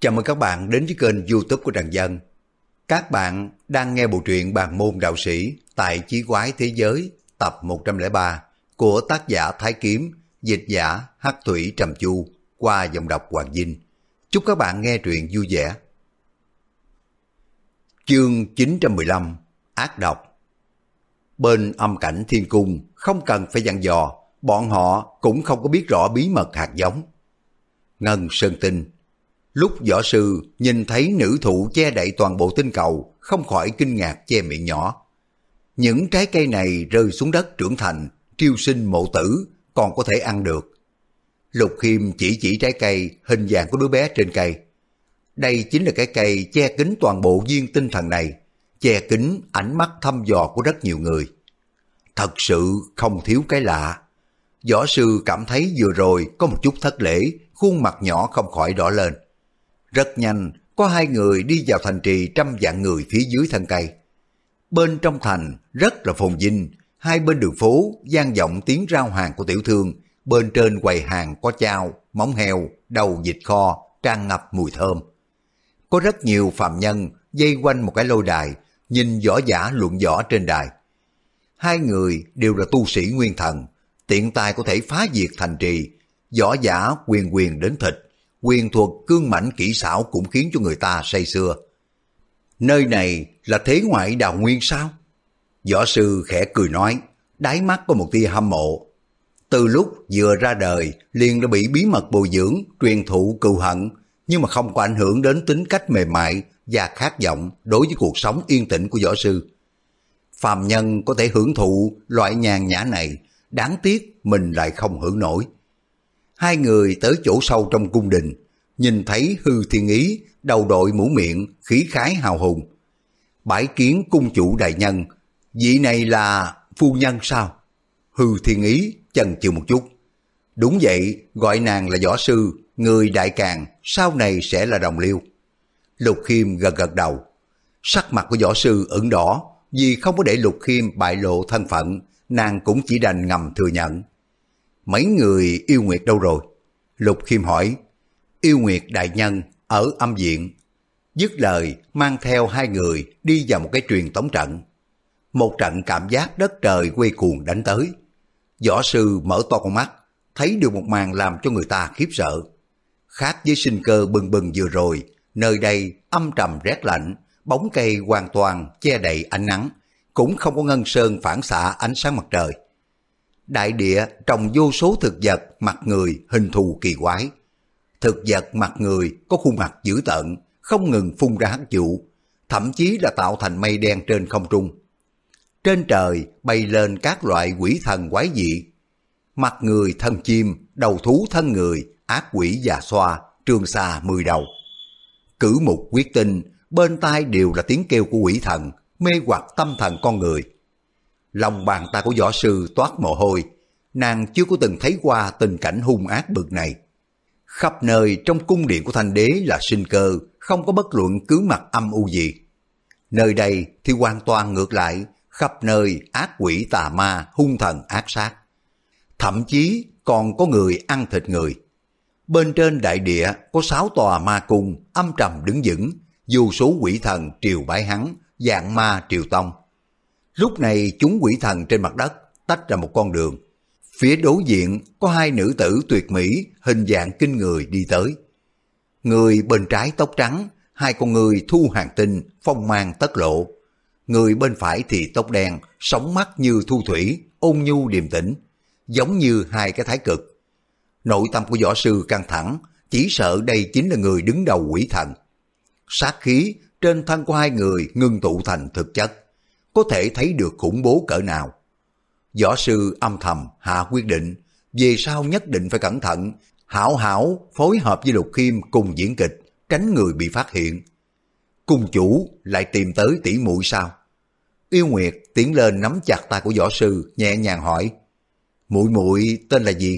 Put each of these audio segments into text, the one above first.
Chào mừng các bạn đến với kênh YouTube của Trần Dân. Các bạn đang nghe bộ truyện Bàn môn đạo sĩ tại Chí quái thế giới tập 103 của tác giả Thái Kiếm, dịch giả Hắc Thủy Trầm Chu qua giọng đọc Hoàng Vinh. Chúc các bạn nghe truyện vui vẻ. Chương 915 Ác độc. Bên âm cảnh thiên cung không cần phải dặn dò, bọn họ cũng không có biết rõ bí mật hạt giống. Ngân Sơn Tinh. Lúc võ sư nhìn thấy nữ thụ che đậy toàn bộ tinh cầu, không khỏi kinh ngạc che miệng nhỏ. Những trái cây này rơi xuống đất trưởng thành, triêu sinh mộ tử, còn có thể ăn được. Lục Khiêm chỉ trái cây hình dạng của đứa bé trên cây. Đây chính là cái cây che kín toàn bộ viên tinh thần này, che kín ánh mắt thăm dò của rất nhiều người. Thật sự không thiếu cái lạ. Võ sư cảm thấy vừa rồi có một chút thất lễ, khuôn mặt nhỏ không khỏi đỏ lên. Rất nhanh, có hai người đi vào thành trì trăm vạn người phía dưới thân cây. Bên trong thành rất là phồn vinh, hai bên đường phố vang vọng tiếng rao hàng của tiểu thương, bên trên quầy hàng có chao, móng heo, đầu vịt kho, tràn ngập mùi thơm. Có rất nhiều phàm nhân vây quanh một cái lôi đài, nhìn võ giả luận võ trên đài. Hai người đều là tu sĩ nguyên thần, tiện tay có thể phá diệt thành trì, võ giả quyền quyền đến thịt. Quyền thuật cương mãnh kỹ xảo cũng khiến cho người ta say sưa. Nơi này là thế ngoại đào nguyên sao? Võ sư khẽ cười nói, đáy mắt có một tia hâm mộ. Từ lúc vừa ra đời liền đã bị bí mật bồi dưỡng, truyền thụ cừu hận, nhưng mà không có ảnh hưởng đến tính cách mềm mại và khát vọng đối với cuộc sống yên tĩnh của võ sư. Phàm nhân có thể hưởng thụ loại nhàn nhã này, đáng tiếc mình lại không hưởng nổi. Hai người tới chỗ sâu trong cung đình, nhìn thấy Hư Thiên Ý, đầu đội mũ miệng, khí khái hào hùng. Bái kiến cung chủ đại nhân, vị này là phu nhân sao? Hư Thiên Ý chần chừ một chút. Đúng vậy, gọi nàng là võ sư, người đại càn, sau này sẽ là đồng liêu. Lục Khiêm gật gật đầu. Sắc mặt của võ sư ửng đỏ, vì không có để Lục Khiêm bại lộ thân phận, nàng cũng chỉ đành ngầm thừa nhận. Mấy người yêu nguyệt đâu rồi? Lục Khiêm hỏi. Yêu nguyệt đại nhân ở âm viện. Dứt lời mang theo hai người đi vào một cái truyền tống trận. Một trận cảm giác đất trời quay cuồng đánh tới. Võ sư mở to con mắt, thấy được một màn làm cho người ta khiếp sợ. Khác với sinh cơ bừng bừng vừa rồi, nơi đây âm trầm rét lạnh, bóng cây hoàn toàn che đậy ánh nắng, cũng không có ngân sơn phản xạ ánh sáng mặt trời. Đại địa trồng vô số thực vật mặt người hình thù kỳ quái. Thực vật mặt người có khuôn mặt dữ tợn, không ngừng phun ra hắc vụ, thậm chí là tạo thành mây đen trên không trung. Trên trời bay lên các loại quỷ thần quái dị. Mặt người thân chim, đầu thú thân người, ác quỷ già xoa, trường xà 10 đầu. Cử mục quyết tinh, bên tai đều là tiếng kêu của quỷ thần, mê hoặc tâm thần con người. Lòng bàn tay của võ sư toát mồ hôi, nàng chưa có từng thấy qua tình cảnh hung ác bực này. Khắp nơi trong cung điện của Thanh Đế là sinh cơ, không có bất luận cứ mặt âm u gì. Nơi đây thì hoàn toàn ngược lại, khắp nơi ác quỷ tà ma, hung thần ác sát. Thậm chí còn có người ăn thịt người. Bên trên đại địa có 6 tòa ma cung âm trầm đứng vững, vô số quỷ thần triều bái hắn, vạn ma triều tông. Lúc này chúng quỷ thần trên mặt đất tách ra một con đường. Phía đối diện có hai nữ tử tuyệt mỹ, hình dạng kinh người đi tới. Người bên trái tóc trắng, hai con người thu hàng tinh, phong mang tất lộ. Người bên phải thì tóc đen, sóng mắt như thu thủy, ôn nhu điềm tĩnh, giống như hai cái thái cực. Nội tâm của võ sư căng thẳng, chỉ sợ đây chính là người đứng đầu quỷ thần. Sát khí trên thân của hai người ngưng tụ thành thực chất, có thể thấy được khủng bố cỡ nào. Võ sư âm thầm hạ quyết định, về sau nhất định phải cẩn thận, hảo hảo phối hợp với Lục Khiêm cùng diễn kịch, tránh người bị phát hiện. Cung chủ lại tìm tới tỷ muội sao? Yêu Nguyệt tiến lên nắm chặt tay của võ sư, nhẹ nhàng hỏi. Muội muội tên là gì?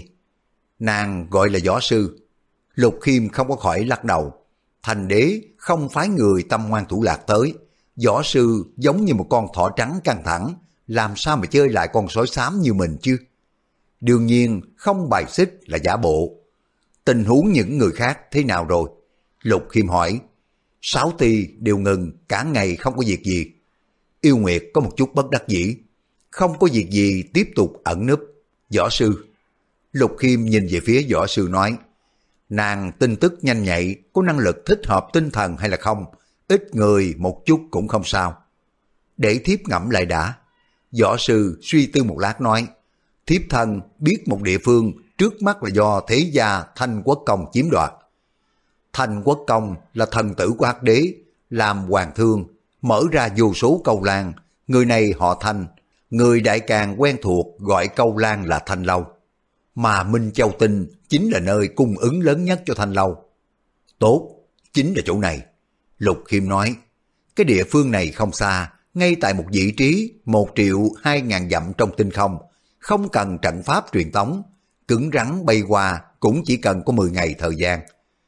Nàng gọi là võ sư. Lục Khiêm không có khỏi lắc đầu. Thành Đế không phái người tâm ngoan thủ lạc tới. Võ sư giống như một con thỏ trắng căng thẳng, làm sao mà chơi lại con sói xám như mình chứ? Đương nhiên không bài xích là giả bộ. Tình huống những người khác thế nào rồi? Lục Khiêm hỏi. 6 ty đều ngừng, cả ngày không có việc gì. Yêu Nguyệt có một chút bất đắc dĩ. Không có việc gì tiếp tục ẩn núp. Võ sư. Lục Khiêm nhìn về phía võ sư nói. Nàng tin tức nhanh nhạy, có năng lực thích hợp tinh thần hay là không? Ít người một chút cũng không sao. Để thiếp ngẫm lại đã. Võ sư suy tư một lát nói. Thiếp thân biết một địa phương trước mắt là do thế gia Thanh Quốc Công chiếm đoạt. Thanh Quốc Công là thần tử của Hắc Đế, làm hoàng thương, mở ra vô số câu lan. Người này họ Thanh, người đại càng quen thuộc gọi câu lan là Thanh Lâu. Mà Minh Châu Tinh chính là nơi cung ứng lớn nhất cho Thanh Lâu. Tốt, chính là chỗ này. Lục Khiêm nói, cái địa phương này không xa, ngay tại một vị trí 1.200.000 dặm trong tinh không, không cần trận pháp truyền tống, cứng rắn bay qua cũng chỉ cần có 10 ngày thời gian.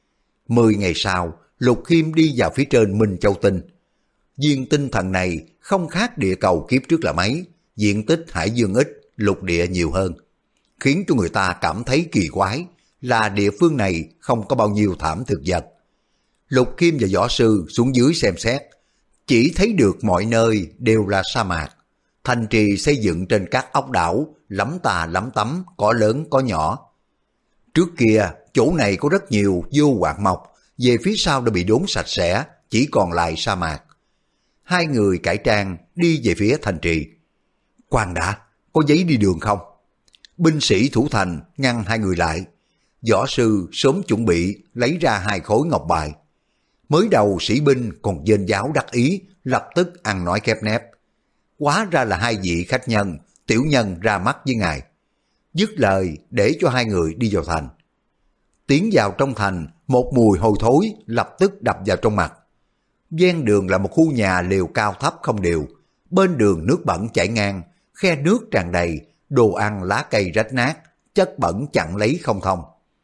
10 ngày sau, Lục Khiêm đi vào phía trên Minh Châu Tinh. Viên tinh thần này không khác địa cầu kiếp trước là mấy, diện tích hải dương ít, lục địa nhiều hơn, khiến cho người ta cảm thấy kỳ quái là địa phương này không có bao nhiêu thảm thực vật. Lục Khiêm và võ sư xuống dưới xem xét, chỉ thấy được mọi nơi đều là sa mạc. Thành trì xây dựng trên các ốc đảo, lắm tà lắm tắm, có lớn có nhỏ. Trước kia, chỗ này có rất nhiều vô hoạt mộc, về phía sau đã bị đốn sạch sẽ, chỉ còn lại sa mạc. Hai người cải trang đi về phía thành trì. Khoan đã, có giấy đi đường không? Binh sĩ thủ thành ngăn hai người lại. Võ sư sớm chuẩn bị lấy ra 2 khối ngọc bài. Mới đầu sĩ binh còn dên giáo đắc ý, lập tức ăn nói khép nép. Hóa ra là 2 vị khách nhân, tiểu nhân ra mắt với ngài. Dứt lời để cho 2 người đi vào thành. Tiến vào trong thành, một mùi hôi thối lập tức đập vào trong mặt. Ven đường là một khu nhà lều cao thấp không đều, bên đường nước bẩn chảy ngang, khe nước tràn đầy, đồ ăn lá cây rách nát, chất bẩn chặn lấy không thông.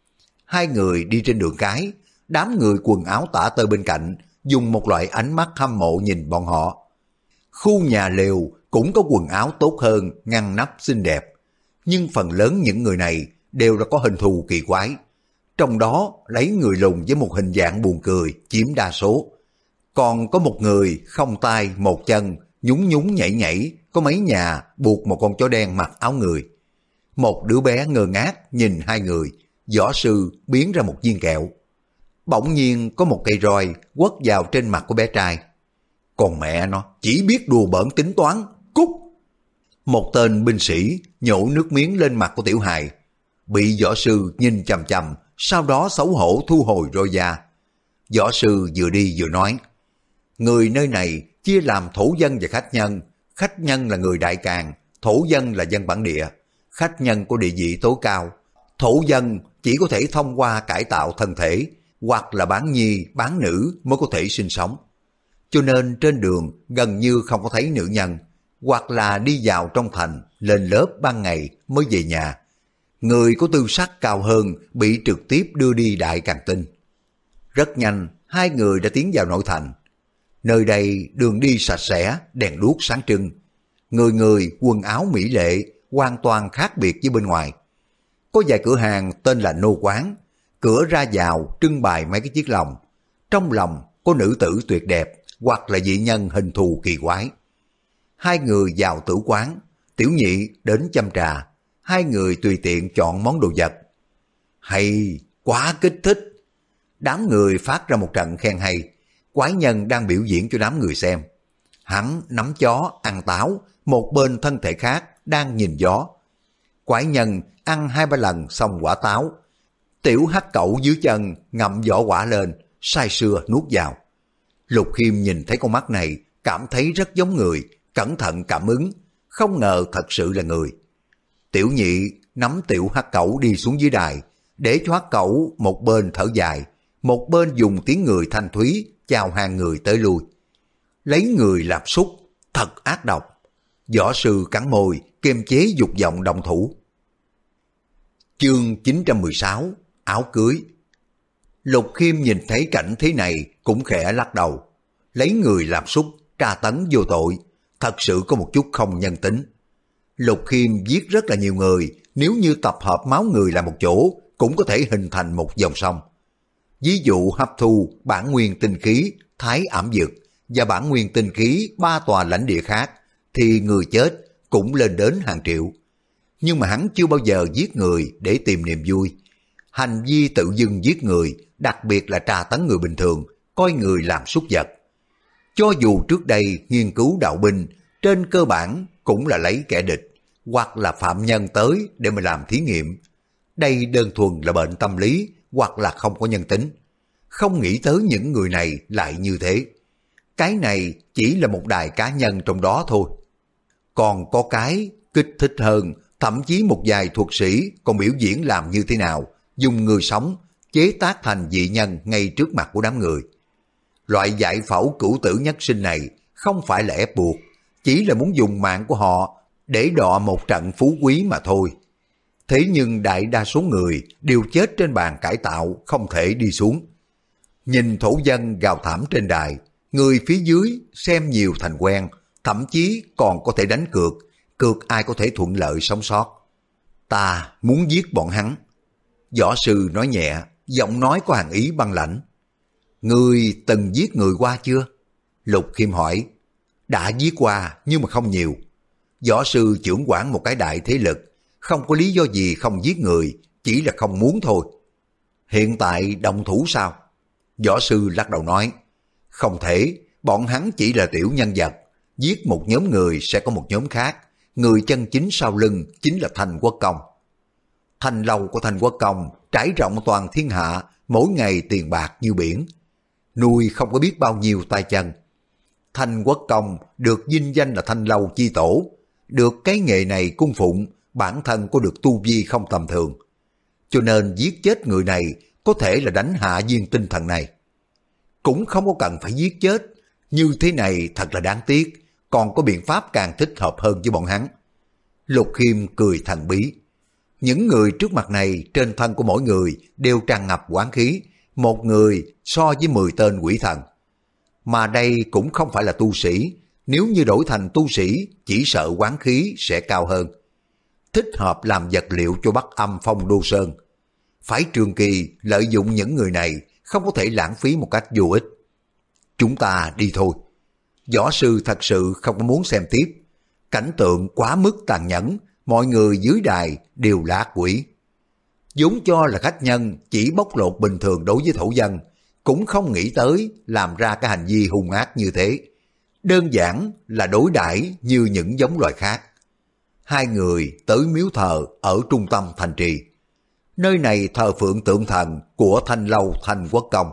2 người đi trên đường cái, đám người quần áo tả tơi bên cạnh dùng một loại ánh mắt hâm mộ nhìn bọn họ. Khu nhà lều cũng có quần áo tốt hơn, ngăn nắp xinh đẹp, nhưng phần lớn những người này đều là có hình thù kỳ quái. Trong đó lấy người lùn với một hình dạng buồn cười chiếm đa số. Còn có một người không tay một chân, nhún nhún nhảy nhảy, có mấy nhà buộc một con chó đen mặc áo người. Một đứa bé ngơ ngác nhìn 2 người, võ sư biến ra một viên kẹo. Bỗng nhiên có một cây roi quất vào trên mặt của bé trai. Còn mẹ nó chỉ biết đùa bỡn tính toán, cút! Một tên binh sĩ nhổ nước miếng lên mặt của tiểu hài, bị võ sư nhìn chằm chằm, sau đó xấu hổ thu hồi roi ra. Võ sư vừa đi vừa nói, người nơi này chia làm thổ dân và khách nhân. Khách nhân là người đại càng, thổ dân là dân bản địa. Khách nhân có địa vị tối cao, thổ dân chỉ có thể thông qua cải tạo thân thể hoặc là bán nhi, bán nữ mới có thể sinh sống. Cho nên trên đường gần như không có thấy nữ nhân, hoặc là đi vào trong thành, lên lớp ban ngày mới về nhà. Người có tư sắc cao hơn bị trực tiếp đưa đi Đại Càng Tinh. Rất nhanh, 2 người đã tiến vào nội thành. Nơi đây đường đi sạch sẽ, đèn đuốc sáng trưng. Người người quần áo mỹ lệ, hoàn toàn khác biệt với bên ngoài. Có vài cửa hàng tên là nô quán, cửa ra vào trưng bày mấy cái chiếc lồng. Trong lòng có nữ tử tuyệt đẹp, hoặc là dị nhân hình thù kỳ quái. 2 người vào tử quán, tiểu nhị đến châm trà. 2 người tùy tiện chọn món đồ vật. Hay, quá kích thích. Đám người phát ra một trận khen hay. Quái nhân đang biểu diễn cho đám người xem. Hắn nắm chó, ăn táo, một bên thân thể khác đang nhìn gió. Quái nhân ăn 2-3 lần xong quả táo. Tiểu hắc cẩu dưới chân ngậm vỏ quả lên, say sưa nuốt vào. Lục Khiêm nhìn thấy con mắt này, cảm thấy rất giống người, cẩn thận cảm ứng, không ngờ thật sự là người. Tiểu nhị nắm tiểu hắc cẩu đi xuống dưới đài, để cho hắc cẩu một bên thở dài, một bên dùng tiếng người thanh thúy chào hàng người tới lui. Lấy người làm súc, thật ác độc. Võ sư cắn môi, kiềm chế dục vọng động thủ. Chương 916, áo cưới. Lục Khiêm nhìn thấy cảnh thế này cũng khẽ lắc đầu. Lấy người làm súc, tra tấn vô tội, thật sự có một chút không nhân tính. Lục Khiêm giết rất là nhiều người, nếu như tập hợp máu người lại một chỗ, cũng có thể hình thành một dòng sông. ví dụ hấp thu bản nguyên tinh khí Thái Ảm Dực và bản nguyên tinh khí 3 tòa lãnh địa khác, thì người chết cũng lên đến hàng triệu. Nhưng mà hắn chưa bao giờ giết người để tìm niềm vui. Hành vi tự dưng giết người, đặc biệt là tra tấn người bình thường, coi người làm súc vật. Cho dù trước đây nghiên cứu đạo binh, trên cơ bản cũng là lấy kẻ địch hoặc là phạm nhân tới để mà làm thí nghiệm. Đây đơn thuần là bệnh tâm lý hoặc là không có nhân tính. Không nghĩ tới những người này lại như thế. Cái này chỉ là một đài cá nhân trong đó thôi. Còn có cái kích thích hơn, thậm chí một vài thuật sĩ còn biểu diễn làm như thế nào, dùng người sống chế tác thành dị nhân ngay trước mặt của đám người. Loại giải phẫu cửu tử nhất sinh này không phải là ép buộc, chỉ là muốn dùng mạng của họ để đọ một trận phú quý mà thôi. Thế nhưng đại đa số người đều chết trên bàn cải tạo, không thể đi xuống. Nhìn thổ dân gào thảm trên đài, người phía dưới xem nhiều thành quen, thậm chí còn có thể đánh cược, cược ai có thể thuận lợi sống sót. Ta muốn giết bọn hắn. Võ sư nói nhẹ, giọng nói có hàn ý băng lãnh. Ngươi từng giết người qua chưa? Lục Khiêm hỏi. Đã giết qua nhưng mà không nhiều. Võ sư trưởng quản một cái đại thế lực, không có lý do gì không giết người, chỉ là không muốn thôi. Hiện tại động thủ sao? Võ sư lắc đầu nói. Không thể, bọn hắn chỉ là tiểu nhân vật. Giết một nhóm người sẽ có một nhóm khác. Người chân chính sau lưng chính là Thanh Quốc Công. Thanh lâu của Thanh Quốc Công trải rộng toàn thiên hạ, mỗi ngày tiền bạc như biển. Nuôi không có biết bao nhiêu tay chân. Thanh Quốc Công được vinh danh là Thanh lâu chi tổ. Được cái nghề này cung phụng, bản thân có được tu vi không tầm thường. Cho nên giết chết người này có thể là đánh hạ viên tinh thần này. Cũng không có cần phải giết chết. Như thế này thật là đáng tiếc. Còn có biện pháp càng thích hợp hơn với bọn hắn. Lục Khiêm cười thần bí. Những người trước mặt này trên thân của mỗi người đều tràn ngập oán khí. Một người so với 10 tên quỷ thần. Mà đây cũng không phải là tu sĩ. Nếu như đổi thành tu sĩ, chỉ sợ oán khí sẽ cao hơn. Thích hợp làm vật liệu cho Bắc Âm Phong Đô Sơn. Phải trường kỳ lợi dụng những người này, không có thể lãng phí một cách vô ích. Chúng ta đi thôi. Võ sư thật sự không có muốn xem tiếp. Cảnh tượng quá mức tàn nhẫn, mọi người dưới đài đều là ác quỷ. Vốn cho là khách nhân chỉ bóc lột bình thường đối với thổ dân, cũng không nghĩ tới làm ra cái hành vi hung ác như thế. Đơn giản là đối đãi như những giống loài khác. Hai người tới miếu thờ ở trung tâm thành trì. Nơi này thờ phượng tượng thần của Thanh lâu Thanh Quốc Công.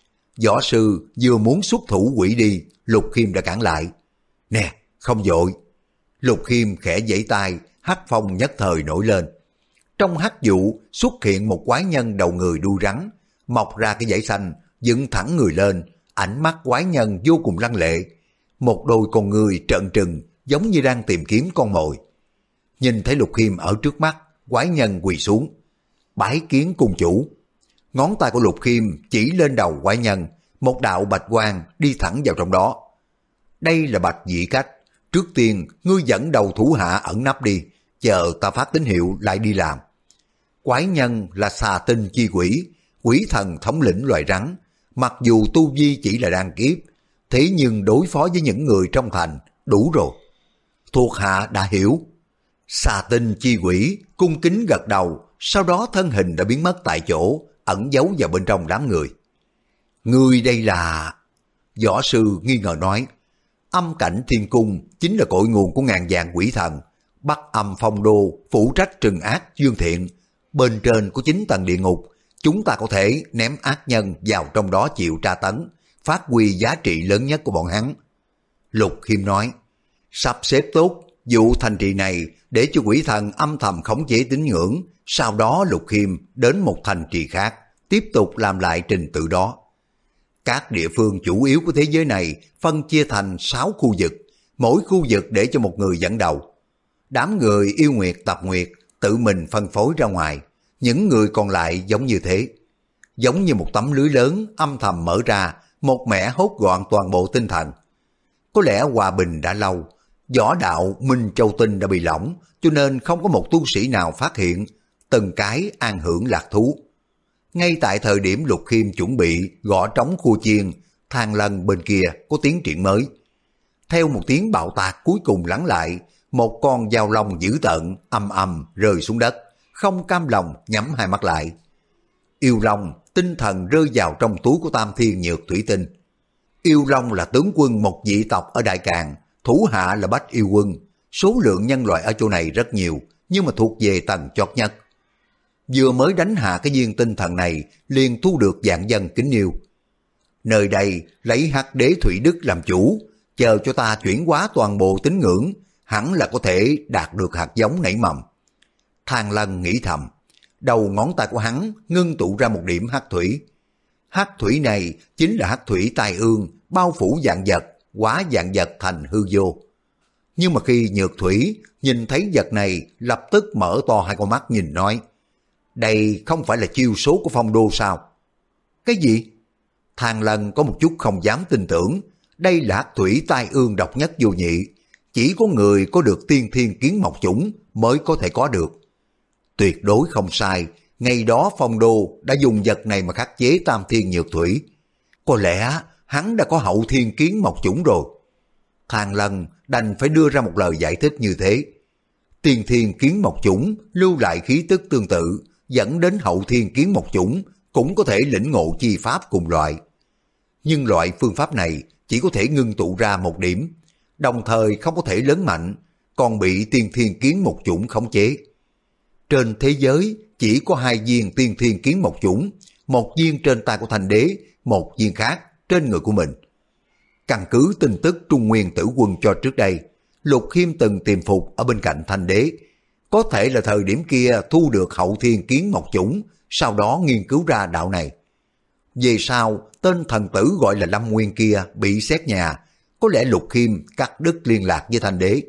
Võ sư vừa muốn xuất thủ quỷ đi, Lục Khiêm đã cản lại. Nè, không vội. Lục Khiêm khẽ giãy tay, hắc phong nhất thời nổi lên. Trong hắc vụ xuất hiện một quái nhân đầu người đuôi rắn, mọc ra cái dãy xanh, dựng thẳng người lên, ánh mắt quái nhân vô cùng lăng lệ. Một đôi con người trợn trừng, giống như đang tìm kiếm con mồi. Nhìn thấy Lục Khiêm ở trước mắt, quái nhân quỳ xuống. Bái kiến cung chủ. Ngón tay của Lục Khiêm chỉ lên đầu quái nhân, một đạo bạch quang đi thẳng vào trong đó. Đây là bạch dị cách. Trước tiên, ngươi dẫn đầu thủ hạ ẩn nấp đi, chờ ta phát tín hiệu lại đi làm. Quái nhân là xà tinh chi quỷ, quỷ thần thống lĩnh loài rắn. Mặc dù tu vi chỉ là đan kiếp, thế nhưng đối phó với những người trong thành đủ rồi. Thuộc hạ đã hiểu. Xà tinh chi quỷ cung kính gật đầu, sau đó thân hình đã biến mất tại chỗ, ẩn giấu vào bên trong đám người. Ngươi đây là... Võ sư nghi ngờ nói. Âm cảnh thiên cung chính là cội nguồn của ngàn vạn quỷ thần. Bắc Âm Phong Đô phụ trách trừng ác dương thiện. Bên trên của 9 tầng địa ngục, chúng ta có thể ném ác nhân vào trong đó chịu tra tấn, phát huy giá trị lớn nhất của bọn hắn. Lục Khiêm nói, sắp xếp tốt vụ thành trì này để cho quỷ thần âm thầm khống chế tín ngưỡng, sau đó Lục Khiêm đến một thành trì khác, tiếp tục làm lại trình tự đó. Các địa phương chủ yếu của thế giới này phân chia thành 6 khu vực, mỗi khu vực để cho một người dẫn đầu. Đám người yêu nguyệt tập nguyệt tự mình phân phối ra ngoài, những người còn lại giống như thế. Giống như một tấm lưới lớn âm thầm mở ra, một mẻ hốt gọn toàn bộ tinh thần. Có lẽ hòa bình đã lâu, võ đạo Minh Châu Tinh đã bị lỏng, cho nên không có một tu sĩ nào phát hiện, từng cái an hưởng lạc thú. Ngay tại thời điểm Lục Khiêm chuẩn bị gõ trống khua chiên, Thang Lân bên kia có tiến triển mới. Theo một tiếng bạo tạc cuối cùng lắng lại, một con dao long dữ tợn ầm ầm rơi xuống đất, không cam lòng nhắm hai mắt lại. Yêu Long tinh thần rơi vào trong túi của Tam Thiên Nhược Thủy Tinh. Yêu Long là tướng quân một dị tộc ở Đại Càn, thủ hạ là Bách Yêu Quân. Số lượng nhân loại ở chỗ này rất nhiều, nhưng mà thuộc về tầng chót nhất. Vừa mới đánh hạ cái viên tinh thần này, liền thu được vạn dân kính yêu. Nơi đây lấy Hắc Đế Thủy Đức làm chủ, chờ cho ta chuyển hóa toàn bộ tín ngưỡng, hẳn là có thể đạt được hạt giống nảy mầm. Thang Lân nghĩ thầm, đầu ngón tay của hắn ngưng tụ ra một điểm hắc thủy. Hắc thủy này chính là hắc thủy tai ương, bao phủ vạn vật, hóa vạn vật thành hư vô. Nhưng mà khi Nhược Thủy nhìn thấy vật này, lập tức mở to hai con mắt nhìn nói, đây không phải là chiêu số của Phong Đô sao? Cái gì? Thang Lân có một chút không dám tin tưởng, đây là hắc thủy tai ương độc nhất vô nhị, chỉ có người có được tiên thiên kiến mộc chủng mới có thể có được. Tuyệt đối không sai, ngày đó Phong Đô đã dùng vật này mà khắc chế Tam Thiên Nhược Thủy. Có lẽ hắn đã có hậu thiên kiến mộc chủng rồi. Thang Lân đành phải đưa ra một lời giải thích như thế. Tiên thiên kiến mộc chủng lưu lại khí tức tương tự, dẫn đến hậu thiên kiến mộc chủng cũng có thể lĩnh ngộ chi pháp cùng loại. Nhưng loại phương pháp này chỉ có thể ngưng tụ ra một điểm, đồng thời không có thể lớn mạnh, còn bị tiên thiên kiến mộc chủng khống chế. Trên thế giới chỉ có hai viên tiên thiên kiến mộc chủng, một viên trên tay của Thành Đế, một viên khác trên người của mình. Căn cứ tin tức Trung Nguyên Tử Quân cho trước đây, Lục Khiêm từng tiềm phục ở bên cạnh Thành Đế, có thể là thời điểm kia thu được hậu thiên kiến mộc chủng, sau đó nghiên cứu ra đạo này. Về sau, tên thần tử gọi là Lâm Nguyên kia bị xét nhà, có lẽ Lục Khiêm cắt đứt liên lạc với Thành Đế.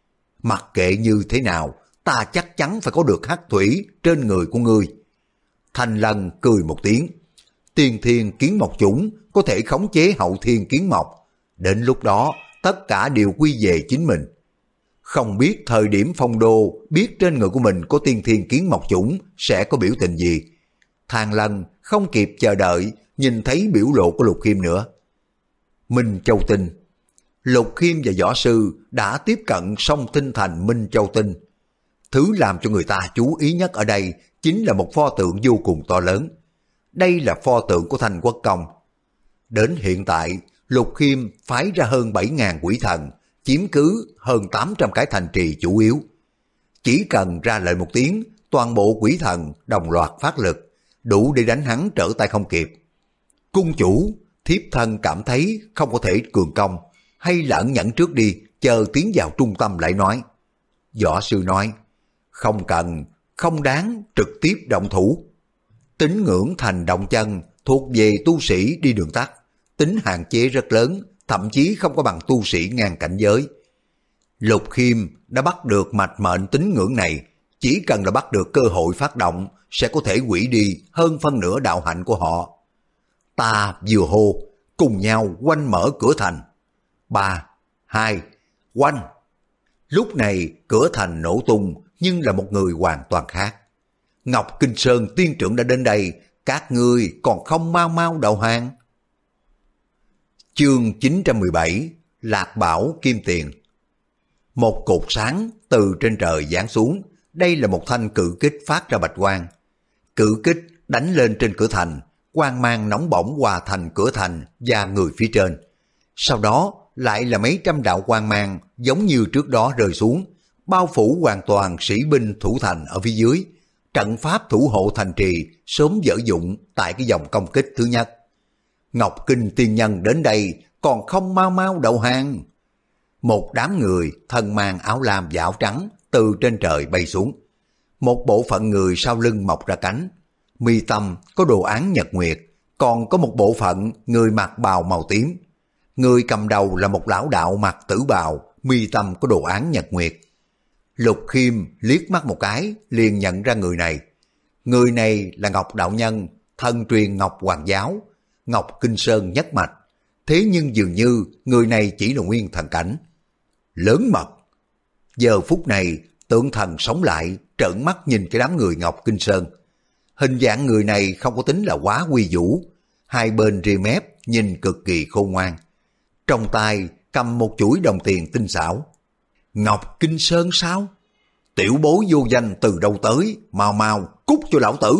Mặc kệ như thế nào, ta chắc chắn phải có được hắc thủy trên người của ngươi. Thanh Lân cười một tiếng, tiên thiên kiến mộc chủng có thể khống chế hậu thiên kiến mộc, đến lúc đó tất cả đều quy về chính mình. Không biết thời điểm Phong Đô biết trên người của mình có tiên thiên kiến mộc chủng sẽ có biểu tình gì. Thang Lân không kịp chờ đợi nhìn thấy biểu lộ của Lục Khiêm nữa. Minh Châu Tinh. Lục Khiêm và võ sư đã tiếp cận song tinh thành Minh Châu Tinh. Thứ làm cho người ta chú ý nhất ở đây chính là một pho tượng vô cùng to lớn. Đây là pho tượng của Thanh Quốc Công. Đến hiện tại, Lục Khiêm phái ra hơn 7.000 quỷ thần, chiếm cứ hơn 800 cái thành trì chủ yếu. Chỉ cần ra lệnh một tiếng, toàn bộ quỷ thần đồng loạt phát lực, đủ để đánh hắn trở tay không kịp. Cung chủ, thiếp thân cảm thấy không có thể cường công, hay là ẩn nhẫn trước đi, chờ tiến vào trung tâm lại nói. Võ sư nói, không cần, không đáng trực tiếp động thủ. Tín ngưỡng thành động chân thuộc về tu sĩ đi đường tắt, tính hạn chế rất lớn, thậm chí không có bằng tu sĩ ngang cảnh giới. Lục Khiêm đã bắt được mạch mệnh tín ngưỡng này, chỉ cần là bắt được cơ hội phát động sẽ có thể hủy đi hơn phân nửa đạo hạnh của họ. Ta vừa hô, cùng nhau quanh mở cửa thành. 3, 2, quanh. Lúc này cửa thành nổ tung, nhưng là một người hoàn toàn khác. Ngọc Kinh Sơn tiên trưởng đã đến đây, các ngươi còn không mau mau đầu hàng. Chương 917, Lạc Bảo Kim Tiền. Một cột sáng từ trên trời giáng xuống, đây là một thanh cự kích phát ra bạch quang. Cự kích đánh lên trên cửa thành, quang mang nóng bỏng hòa thành cửa thành và người phía trên. Sau đó lại là mấy trăm đạo quang mang giống như trước đó rơi xuống, bao phủ hoàn toàn sĩ binh thủ thành ở phía dưới. Trận pháp thủ hộ thành trì sớm dở dụng tại cái dòng công kích thứ nhất. Ngọc Kinh tiên nhân đến đây còn không mau mau đầu hàng. Một đám người thân mang áo lam và áo trắng từ trên trời bay xuống. Một bộ phận người sau lưng mọc ra cánh, mi tâm có đồ án nhật nguyệt, còn có một bộ phận người mặc bào màu tím. Người cầm đầu là một lão đạo mặc tử bào, mi tâm có đồ án nhật nguyệt. Lục Khiêm liếc mắt một cái liền nhận ra người này. Người này là Ngọc Đạo Nhân, thân truyền Ngọc Hoàng Giáo, Ngọc Kinh Sơn nhất mạch. Thế nhưng dường như người này chỉ là nguyên thần cảnh. Lớn mật. Giờ phút này tượng thần sống lại, trợn mắt nhìn cái đám người Ngọc Kinh Sơn. Hình dạng người này không có tính là quá quy vũ, hai bên ria mép nhìn cực kỳ khôn ngoan. Trong tay cầm một chuỗi đồng tiền tinh xảo. Ngọc Kinh Sơn sao? Tiểu bối vô danh từ đâu tới, mau mau cút cho lão tử.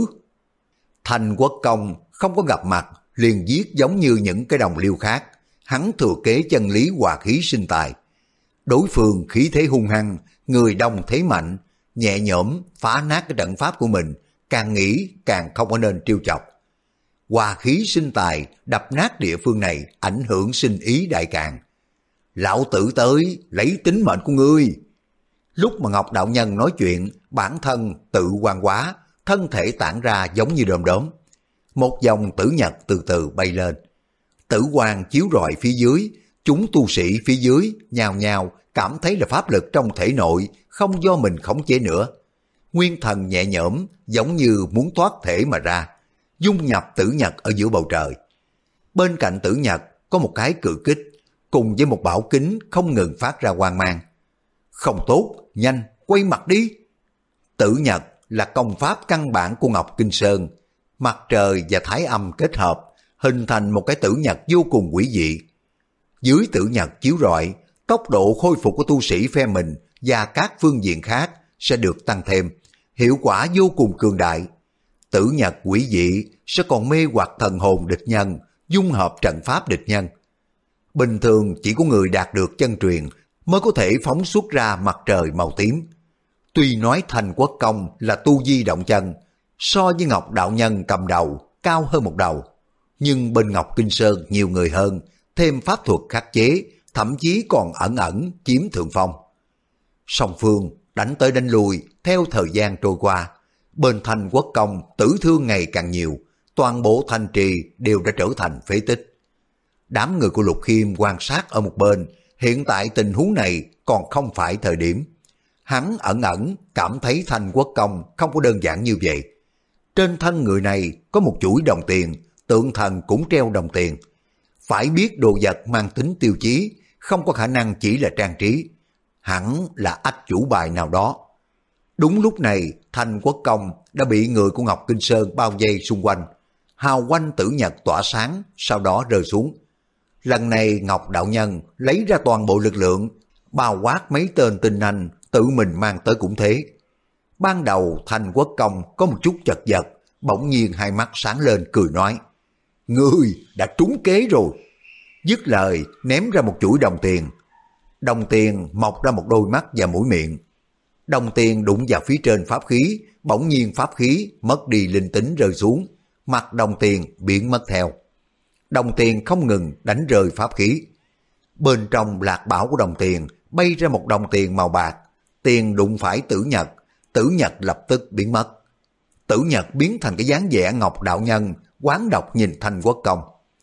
Thành Quốc Công không có gặp mặt, liền giết giống như những cái đồng liêu khác. Hắn thừa kế chân lý hòa khí sinh tài. Đối phương khí thế hung hăng, người đông thế mạnh, nhẹ nhõm phá nát cái trận pháp của mình, càng nghĩ càng không có nên trêu chọc. Hòa khí sinh tài đập nát địa phương này, ảnh hưởng sinh ý đại càn. Lão tử tới lấy tính mệnh của ngươi. Lúc mà Ngọc đạo nhân nói chuyện, bản thân tự quan hóa, thân thể tản ra giống như đom đóm. Một dòng tử nhật từ từ bay lên. Tử quang chiếu rọi phía dưới, chúng tu sĩ phía dưới nhào nhào cảm thấy là pháp lực trong thể nội không do mình khống chế nữa. Nguyên thần nhẹ nhõm giống như muốn thoát thể mà ra, dung nhập tử nhật ở giữa bầu trời. Bên cạnh tử nhật có một cái cự kích cùng với một bảo kính không ngừng phát ra quang mang. Không tốt, nhanh quay mặt đi. Tử nhật là công pháp căn bản của Ngọc Kinh Sơn, mặt trời và thái âm kết hợp hình thành một cái tử nhật vô cùng quỷ dị. Dưới tử nhật chiếu rọi, tốc độ khôi phục của tu sĩ phe mình và các phương diện khác sẽ được tăng thêm, hiệu quả vô cùng cường đại. Tử nhật quỷ dị sẽ còn mê hoặc thần hồn địch nhân, dung hợp trận pháp địch nhân. Bình thường chỉ có người đạt được chân truyền mới có thể phóng xuất ra mặt trời màu tím. Tuy nói Thành Quốc Công là tu vi động chân, so với Ngọc đạo nhân cầm đầu cao hơn một đầu, nhưng bên Ngọc Kinh Sơn nhiều người hơn, thêm pháp thuật khắc chế, thậm chí còn ẩn ẩn chiếm thượng phong. Song phương đánh tới đánh lui, theo thời gian trôi qua, bên Thành Quốc Công tử thương ngày càng nhiều, toàn bộ thành trì đều đã trở thành phế tích. Đám người của Lục Khiêm quan sát ở một bên, hiện tại tình huống này còn không phải thời điểm. Hắn ẩn ẩn cảm thấy Thành Quốc Công không có đơn giản như vậy. Trên thân người này có một chuỗi đồng tiền, tượng thần cũng treo đồng tiền. Phải biết đồ vật mang tính tiêu chí, không có khả năng chỉ là trang trí. Hẳn là ách chủ bài nào đó. Đúng lúc này, Thành Quốc Công đã bị người của Ngọc Kinh Sơn bao vây xung quanh. Hào quang tử nhật tỏa sáng, sau đó rơi xuống. Lần này Ngọc đạo nhân lấy ra toàn bộ lực lượng, bao quát mấy tên tinh anh tự mình mang tới cũng thế. Ban đầu Thành Quốc Công có một chút chật vật, bỗng nhiên hai mắt sáng lên cười nói: "Ngươi đã trúng kế rồi." Dứt lời ném ra một chuỗi đồng tiền. Đồng tiền mọc ra một đôi mắt và mũi miệng. Đồng tiền đụng vào phía trên pháp khí, bỗng nhiên pháp khí mất đi linh tính rơi xuống, mặt đồng tiền biến mất theo. Đồng tiền không ngừng đánh rơi pháp khí. Bên trong lạc bảo của đồng tiền bay ra một đồng tiền màu bạc, tiền đụng phải tử nhật lập tức biến mất. Tử nhật biến thành cái dáng vẻ Ngọc đạo nhân, oán độc nhìn Thành Quốc Công.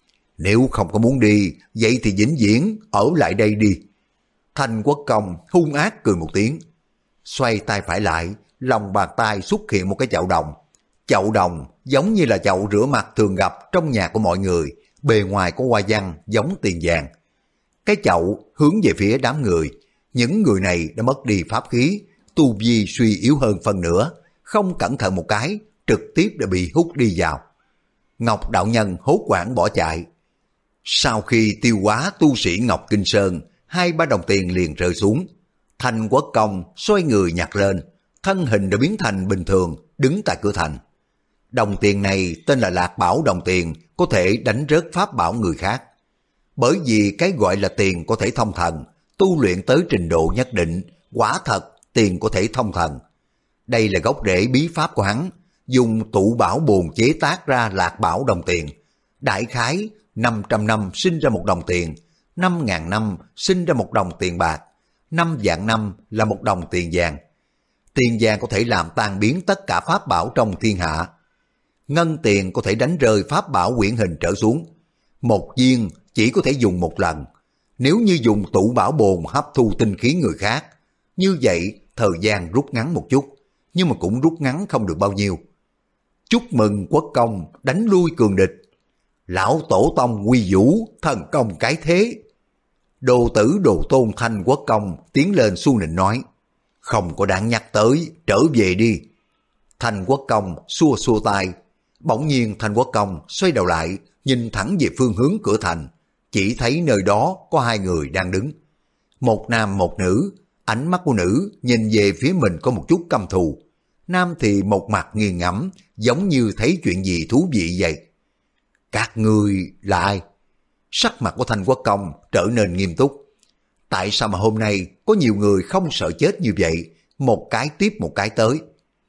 "Nếu không có muốn đi, vậy thì vĩnh viễn ở lại đây đi." Thành Quốc Công hung ác cười một tiếng, xoay tay phải lại, lòng bàn tay xuất hiện một cái chậu đồng. Chậu đồng giống như là chậu rửa mặt thường gặp trong nhà của mọi người, bề ngoài có hoa văn giống tiền vàng. Cái chậu hướng về phía đám người. Những người này đã mất đi pháp khí, tu vi suy yếu hơn phần nữa, không cẩn thận một cái, trực tiếp đã bị hút đi vào. Ngọc đạo nhân hốt hoảng bỏ chạy. Sau khi tiêu hóa tu sĩ Ngọc Kinh Sơn, 2-3 đồng tiền liền rơi xuống. Thành Quốc Công xoay người nhặt lên, thân hình đã biến thành bình thường, đứng tại cửa thành. Đồng tiền này tên là Lạc Bảo đồng tiền, có thể đánh rớt pháp bảo người khác. Bởi vì cái gọi là tiền có thể thông thần, tu luyện tới trình độ nhất định, quả thật tiền có thể thông thần. Đây là gốc rễ bí pháp của hắn, dùng tụ bảo bồn chế tác ra Lạc Bảo đồng tiền. Đại khái 500 năm sinh ra một đồng tiền, 5.000 năm sinh ra một đồng tiền bạc, 5 vạn năm là một đồng tiền vàng. Tiền vàng có thể làm tan biến tất cả pháp bảo trong thiên hạ. Ngân tiền có thể đánh rơi pháp bảo quyển hình trở xuống. Một viên chỉ có thể dùng một lần. Nếu như dùng tụ bảo bồn hấp thu tinh khí người khác, như vậy thời gian rút ngắn một chút, nhưng mà cũng rút ngắn không được bao nhiêu. Chúc mừng Quốc Công đánh lui cường địch. Lão tổ tông quy vũ, thần công cái thế. Đồ tử đồ tôn Thành Quốc Công tiến lên xu nịnh nói: "Không có đáng nhắc tới, trở về đi." Thành Quốc Công xua xua tay. Bỗng nhiên Thành Quốc Công xoay đầu lại, nhìn thẳng về phương hướng cửa thành, chỉ thấy nơi đó có hai người đang đứng. Một nam một nữ, ánh mắt của nữ nhìn về phía mình có một chút căm thù. Nam thì một mặt nghiền ngẫm, giống như thấy chuyện gì thú vị vậy. Các ngươi là ai? Sắc mặt của Thành Quốc Công trở nên nghiêm túc. Tại sao mà hôm nay có nhiều người không sợ chết như vậy, một cái tiếp một cái tới?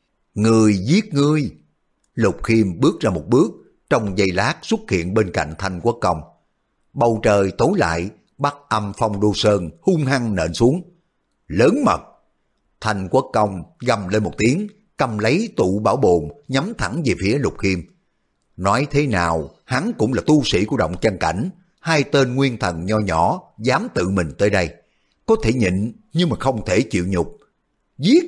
Người giết ngươi. Lục Khiêm bước ra một bước, trong giây lát xuất hiện bên cạnh Thành Quốc Công. Bầu trời tối lại, Bắc Âm Phong Đô Sơn hung hăng nện xuống. Lớn mật! Thành Quốc Công gầm lên một tiếng, cầm lấy tụ bảo bồn nhắm thẳng về phía Lục Khiêm. Nói thế nào, hắn cũng là tu sĩ của động chân cảnh, hai tên nguyên thần nho nhỏ dám tự mình tới đây. Có thể nhịn nhưng mà không thể chịu nhục. Giết!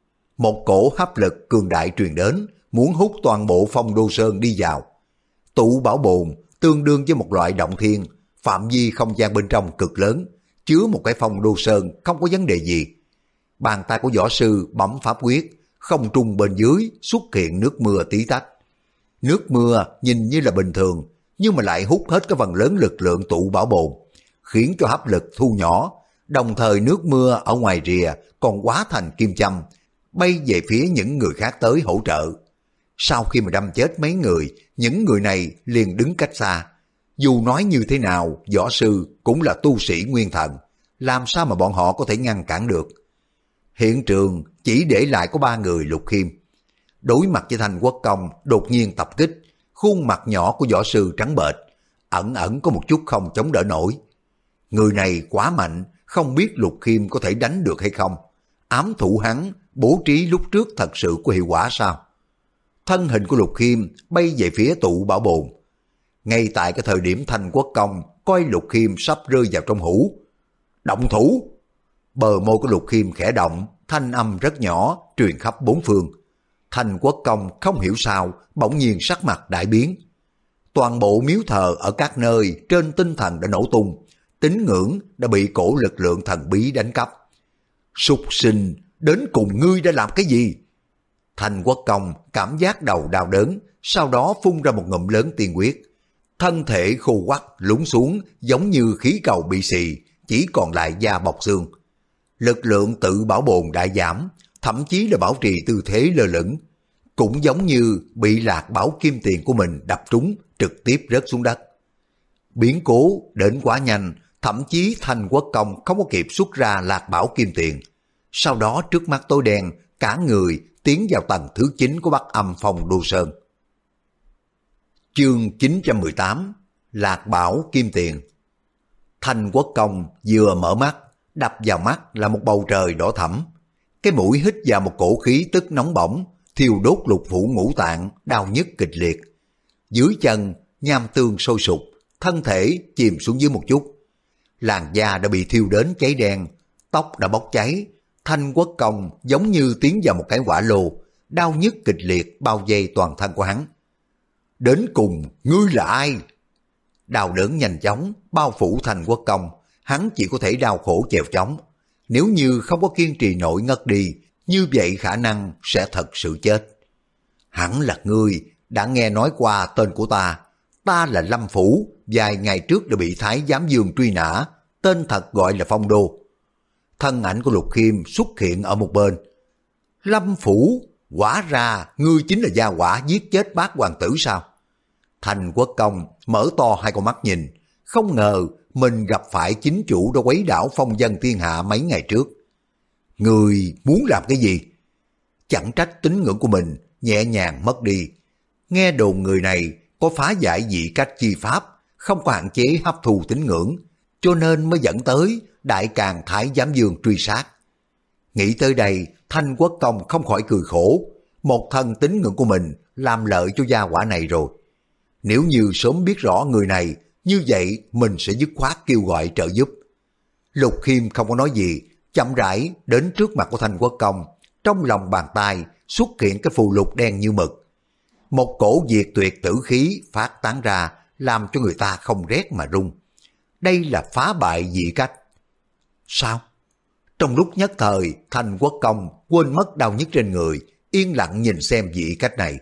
Một cổ hấp lực cường đại truyền đến, muốn hút toàn bộ Phong Đô Sơn đi vào. Tụ bảo bồn tương đương với một loại động thiên, phạm vi không gian bên trong cực lớn, chứa một cái Phong Đô Sơn không có vấn đề gì. Bàn tay của võ sư bấm pháp quyết, không trung bên dưới xuất hiện nước mưa tí tách. Nước mưa nhìn như là bình thường, nhưng mà lại hút hết cái phần lớn lực lượng tụ bảo bồn, khiến cho hấp lực thu nhỏ, đồng thời nước mưa ở ngoài rìa còn hóa thành kim châm, bay về phía những người khác tới hỗ trợ. Sau khi mà đâm chết mấy người, những người này liền đứng cách xa. Dù nói như thế nào, võ sư cũng là tu sĩ nguyên thần, làm sao mà bọn họ có thể ngăn cản được. Hiện trường chỉ để lại có 3 người Lục Khiêm. Đối mặt với Thành Quốc Công đột nhiên tập kích, khuôn mặt nhỏ của võ sư trắng bệch, ẩn ẩn có một chút không chống đỡ nổi. Người này quá mạnh, không biết Lục Khiêm có thể đánh được hay không. Ám thủ hắn bố trí lúc trước thật sự có hiệu quả sao? Thân hình của Lục Khiêm bay về phía tụ bảo bồn. Ngay tại cái thời điểm Thành Quốc Công coi Lục Khiêm sắp rơi vào trong hũ. Động thủ! Bờ môi của Lục Khiêm khẽ động, thanh âm rất nhỏ truyền khắp bốn phương. Thành Quốc Công không hiểu sao bỗng nhiên sắc mặt đại biến. Toàn bộ miếu thờ ở các nơi trên tinh thần đã nổ tung, tín ngưỡng đã bị cổ lực lượng thần bí đánh cắp. Súc sinh, đến cùng ngươi đã làm cái gì? Thành Quốc Công cảm giác đầu đau đớn, sau đó phun ra một ngụm lớn tiên huyết. Thân thể khô quắt lún xuống giống như khí cầu bị xì, chỉ còn lại da bọc xương. Lực lượng tự bảo bồn đã giảm, thậm chí là bảo trì tư thế lơ lửng. Cũng giống như bị lạc bảo kim tiền của mình đập trúng, trực tiếp rớt xuống đất. Biến cố đến quá nhanh, thậm chí Thành Quốc Công không có kịp xuất ra lạc bảo kim tiền. Sau đó trước mắt tối đen, cả người tiến vào tầng thứ 9 của Bắc Âm Phong Đô Sơn. Chương 918 Lạc Bảo Kim Tiền. Thành Quốc Công vừa mở mắt, đập vào mắt là một bầu trời đỏ thẫm. Cái mũi hít vào một cổ khí tức nóng bỏng, thiêu đốt lục phủ ngũ tạng, đau nhức kịch liệt. Dưới chân, nham tương sôi sục, thân thể chìm xuống dưới một chút. Làn da đã bị thiêu đến cháy đen, tóc đã bốc cháy. Thành Quốc Công giống như tiến vào một cái hỏa lô, đau nhức kịch liệt bao vây toàn thân của hắn. Đến cùng, ngươi là ai? Đau đớn nhanh chóng bao phủ Thành Quốc Công, hắn chỉ có thể đau khổ chèo chống. Nếu như không có kiên trì nổi ngất đi, như vậy khả năng sẽ thật sự chết. Hẳn là ngươi đã nghe nói qua tên của ta. Ta là Lâm Phủ, vài ngày trước đã bị Thái Giám Dương truy nã, tên thật gọi là Phong Đô. Thân ảnh của Lục Khiêm xuất hiện ở một bên. Lâm Phủ, quả ra ngươi chính là gia hỏa giết chết bác hoàng tử sao? Thành Quốc Công mở to hai con mắt nhìn, không ngờ mình gặp phải chính chủ đã quấy đảo phong dân thiên hạ mấy ngày trước. Người muốn làm cái gì? Chẳng trách tín ngưỡng của mình nhẹ nhàng mất đi. Nghe đồn người này có phá giải dị cách chi pháp, không có hạn chế hấp thu tín ngưỡng, cho nên mới dẫn tới Đại Càn Thái Giám Dương truy sát. Nghĩ tới đây, Thành Quốc Công không khỏi cười khổ. Một thân tín ngưỡng của mình làm lợi cho gia hỏa này rồi. Nếu như sớm biết rõ người này, như vậy mình sẽ dứt khoát kêu gọi trợ giúp. Lục Khiêm không có nói gì, chậm rãi đến trước mặt của Thành Quốc Công. Trong lòng bàn tay xuất hiện cái phù lục đen như mực. Một cổ diệt tuyệt tử khí phát tán ra, làm cho người ta không rét mà run. Đây là phá bại dị cách. Sao? Trong lúc nhất thời, Thành Quốc Công quên mất đau nhức trên người, yên lặng nhìn xem dị cách này.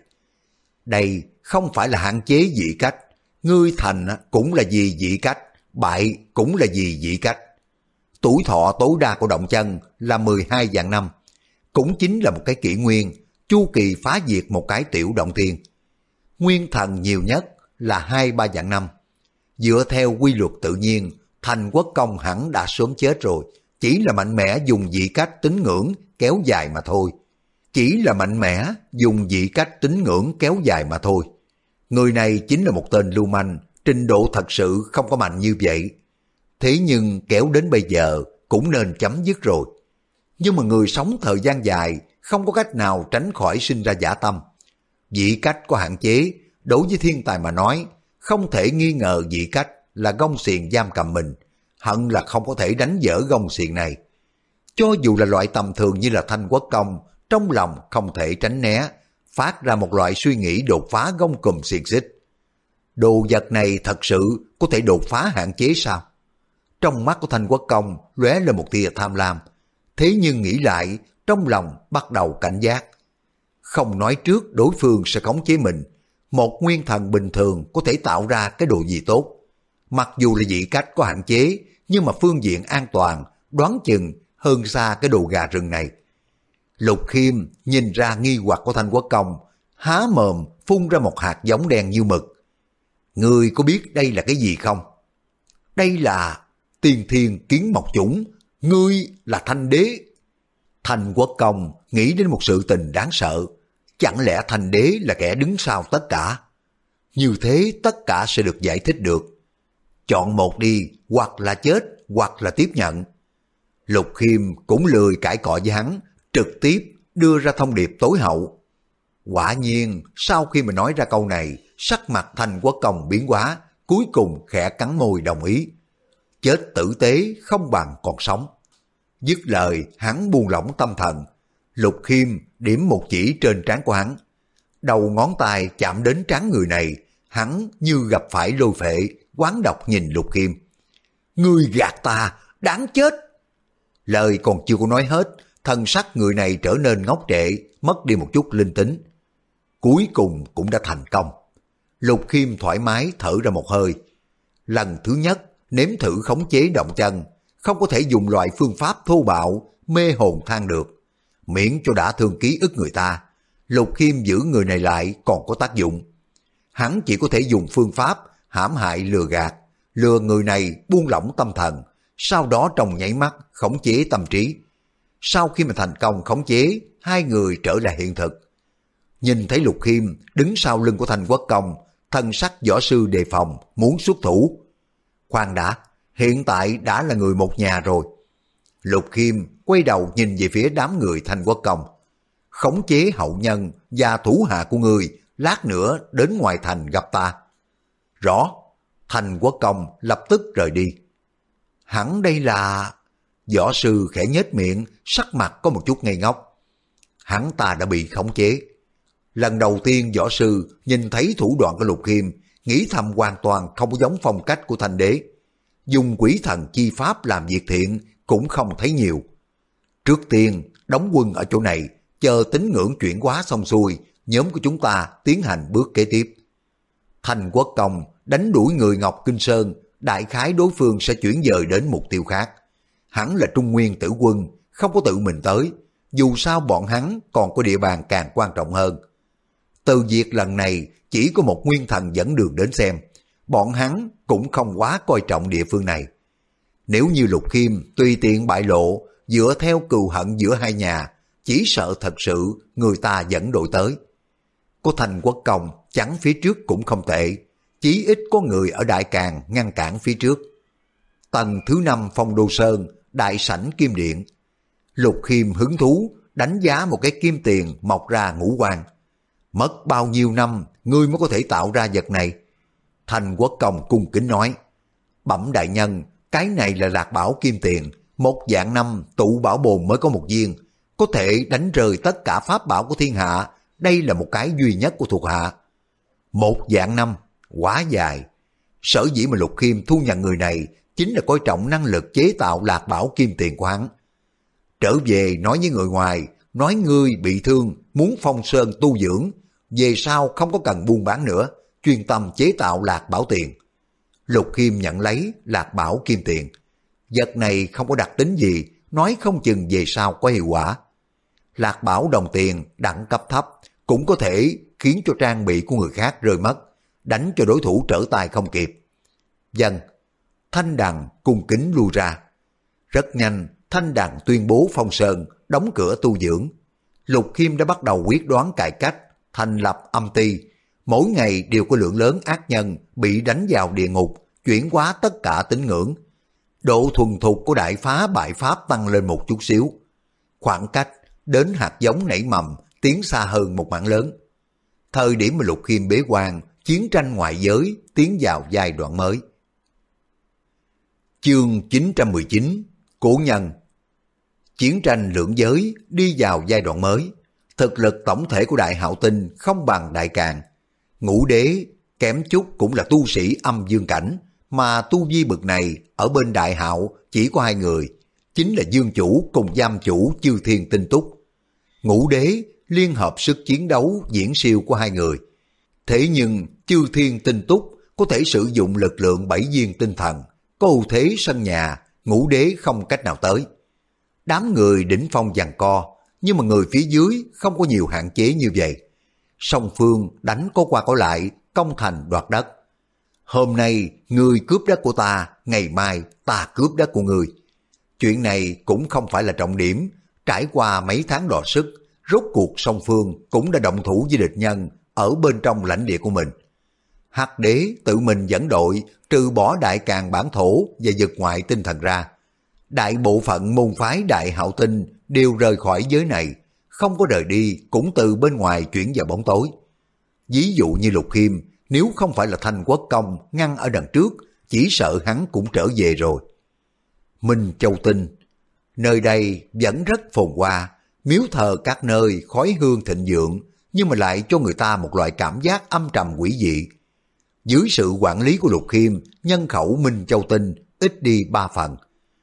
Đây không phải là hạn chế dị cách, ngươi thành cũng là vì dị cách, bại cũng là vì dị cách. Tuổi thọ tối đa của động chân là 12 vạn năm, cũng chính là một cái kỷ nguyên, chu kỳ phá diệt một cái tiểu động thiên. Nguyên thần nhiều nhất là 2-3 vạn năm. Dựa theo quy luật tự nhiên, Thành Quốc Công hẳn đã sớm chết rồi, chỉ là mạnh mẽ dùng dị cách tín ngưỡng kéo dài mà thôi. Chỉ là mạnh mẽ dùng dị cách tín ngưỡng kéo dài mà thôi. Người này chính là một tên lưu manh, trình độ thật sự không có mạnh như vậy. Thế nhưng kéo đến bây giờ cũng nên chấm dứt rồi. Nhưng mà người sống thời gian dài không có cách nào tránh khỏi sinh ra dã tâm. Dị cách có hạn chế, đối với thiên tài mà nói, không thể nghi ngờ dị cách là gông xiềng giam cầm mình, hận là không có thể đánh vỡ gông xiềng này. Cho dù là loại tầm thường như là Thanh Quốc Công, trong lòng không thể tránh né, phát ra một loại suy nghĩ đột phá gông cùm xiềng xích. Đồ vật này thật sự có thể đột phá hạn chế sao? Trong mắt của Thanh Quốc Công lóe lên một tia tham lam, thế nhưng nghĩ lại, trong lòng bắt đầu cảnh giác. Không nói trước đối phương sẽ khống chế mình, một nguyên thần bình thường có thể tạo ra cái đồ gì tốt. Mặc dù là dị cách có hạn chế, nhưng mà phương diện an toàn đoán chừng hơn xa cái đồ gà rừng này. Lục Khiêm nhìn ra nghi hoặc của Thanh Quốc Công, há mồm phun ra một hạt giống đen như mực. Ngươi có biết đây là cái gì không? Đây là tiên thiên kiến mộc chủng, ngươi là Thanh Đế. Thanh Quốc Công nghĩ đến một sự tình đáng sợ. Chẳng lẽ Thanh Đế là kẻ đứng sau tất cả? Như thế tất cả sẽ được giải thích được. Chọn một đi, hoặc là chết, hoặc là tiếp nhận. Lục Khiêm cũng lười cãi cọ với hắn, trực tiếp đưa ra thông điệp tối hậu. Quả nhiên, sau khi mà nói ra câu này, sắc mặt Thanh Quốc Công biến hóa, cuối cùng khẽ cắn môi đồng ý. Chết tử tế không bằng còn sống. Dứt lời, hắn buông lỏng tâm thần. Lục Khiêm điểm một chỉ trên trán của hắn. Đầu ngón tay chạm đến trán người này, hắn như gặp phải lôi phệ, oán độc nhìn Lục Khiêm. Ngươi gạt ta, đáng chết! Lời còn chưa có nói hết, thân sắc người này trở nên ngốc trệ, mất đi một chút linh tính. Cuối cùng cũng đã thành công. Lục Khiêm thoải mái thở ra một hơi. Lần thứ nhất, nếm thử khống chế động chân, không có thể dùng loại phương pháp thô bạo, mê hồn than được. Miễn cho đã thương ký ức người ta, Lục Khiêm giữ người này lại còn có tác dụng. Hắn chỉ có thể dùng phương pháp hãm hại lừa gạt, lừa người này buông lỏng tâm thần, sau đó trong nháy mắt khống chế tâm trí. Sau khi mà thành công khống chế, hai người trở lại hiện thực. Nhìn thấy Lục Khiêm đứng sau lưng của Thanh Quốc Công, thân sắc võ sư đề phòng muốn xuất thủ. Khoan đã, hiện tại đã là người một nhà rồi. Lục Khiêm quay đầu nhìn về phía đám người Thanh Quốc Công. Khống chế hậu nhân và thủ hạ của người, lát nữa đến ngoài thành gặp ta. Rõ. Thanh Quốc Công lập tức rời đi. Hẳn đây là... Võ sư khẽ nhếch miệng, sắc mặt có một chút ngây ngốc. Hắn ta đã bị khống chế. Lần đầu tiên võ sư nhìn thấy thủ đoạn của Lục Khiêm, nghĩ thầm hoàn toàn không giống phong cách của Thanh Đế. Dùng quỷ thần chi pháp làm việc thiện cũng không thấy nhiều. Trước tiên, đóng quân ở chỗ này, chờ tín ngưỡng chuyển hóa xong xuôi, nhóm của chúng ta tiến hành bước kế tiếp. Thanh Quốc Công đánh đuổi người Ngọc Kinh Sơn, đại khái đối phương sẽ chuyển dời đến mục tiêu khác. Hắn là Trung Nguyên Tử Quân, không có tự mình tới, dù sao bọn hắn còn có địa bàn càng quan trọng hơn. Từ việc lần này chỉ có một nguyên thần dẫn đường đến xem, bọn hắn cũng không quá coi trọng địa phương này. Nếu như Lục Khiêm tùy tiện bại lộ, dựa theo cừu hận giữa hai nhà, chỉ sợ thật sự người ta dẫn đội tới. Có Thành Quốc Công chắn phía trước cũng không tệ, chí ít có người ở Đại Càn ngăn cản phía trước. Tầng thứ 5 Phong Đô Sơn, đại sảnh Kim Điện. Lục Khiêm hứng thú đánh giá một cái kim tiền mọc ra ngũ quan. Mất bao nhiêu năm ngươi mới có thể tạo ra vật này? Thành Quốc Công cung kính nói. Bẩm đại nhân, cái này là lạc bảo kim tiền, một vạn năm tụ bảo bồn mới có một viên, có thể đánh rơi tất cả pháp bảo của thiên hạ, đây là một cái duy nhất của thuộc hạ. Một vạn năm, quá dài. Sở dĩ mà Lục Khiêm thu nhận người này chính là coi trọng năng lực chế tạo lạc bảo kim tiền của hắn. Trở về nói với người ngoài, nói ngươi bị thương, muốn phong sơn tu dưỡng, về sau không có cần buôn bán nữa, chuyên tâm chế tạo lạc bảo tiền. Lục Khiêm nhận lấy lạc bảo kim tiền. Vật này không có đặc tính gì, nói không chừng về sau có hiệu quả. Lạc bảo đồng tiền đẳng cấp thấp cũng có thể khiến cho trang bị của người khác rơi mất, đánh cho đối thủ trở tay không kịp. Dân, Thanh Đằng cung kính lui ra. Rất nhanh, Thanh Đằng tuyên bố phong sơn, đóng cửa tu dưỡng. Lục Khiêm đã bắt đầu quyết đoán cải cách, thành lập âm ty. Mỗi ngày đều có lượng lớn ác nhân bị đánh vào địa ngục, chuyển hóa tất cả tín ngưỡng. Độ thuần thục của đại phá bại pháp tăng lên một chút xíu. Khoảng cách đến hạt giống nảy mầm tiến xa hơn một mảng lớn. Thời điểm mà Lục Khiêm bế quan, chiến tranh ngoại giới tiến vào giai đoạn mới. Chương 919 Cổ nhân. Chiến tranh lưỡng giới đi vào giai đoạn mới. Thực lực tổng thể của Đại Hạo Tinh không bằng Đại Càn. Ngũ đế kém chút cũng là tu sĩ âm dương cảnh, mà tu vi bực này ở bên Đại Hạo chỉ có hai người, chính là Dương Chủ cùng Giam Chủ Chư Thiên Tinh Túc. Ngũ đế liên hợp sức chiến đấu viễn siêu của hai người. Thế nhưng Chư Thiên Tinh Túc có thể sử dụng lực lượng 7 viên tinh thần, có ưu thế sân nhà, ngũ đế không cách nào tới. Đám người đỉnh phong giằng co, nhưng mà người phía dưới không có nhiều hạn chế như vậy. Song phương đánh có qua có lại, công thành đoạt đất. Hôm nay ngươi cướp đất của ta, ngày mai ta cướp đất của ngươi. Chuyện này cũng không phải là trọng điểm, trải qua mấy tháng đọ sức, rốt cuộc song phương cũng đã động thủ với địch nhân ở bên trong lãnh địa của mình. Hắc đế tự mình dẫn đội trừ bỏ Đại Càn bản thổ và vực ngoại tinh thần ra. Đại bộ phận môn phái Đại Hạo Tinh đều rời khỏi giới này, không có rời đi cũng từ bên ngoài chuyển vào bóng tối. Ví dụ như Lục Khiêm, nếu không phải là Thanh Quốc Công ngăn ở đằng trước, chỉ sợ hắn cũng trở về rồi. Minh Châu Tinh, nơi đây vẫn rất phồn hoa, miếu thờ các nơi khói hương thịnh vượng, nhưng mà lại cho người ta một loại cảm giác âm trầm quỷ dị. Dưới sự quản lý của Lục Khiêm, nhân khẩu Minh Châu Tinh ít đi 3 phần.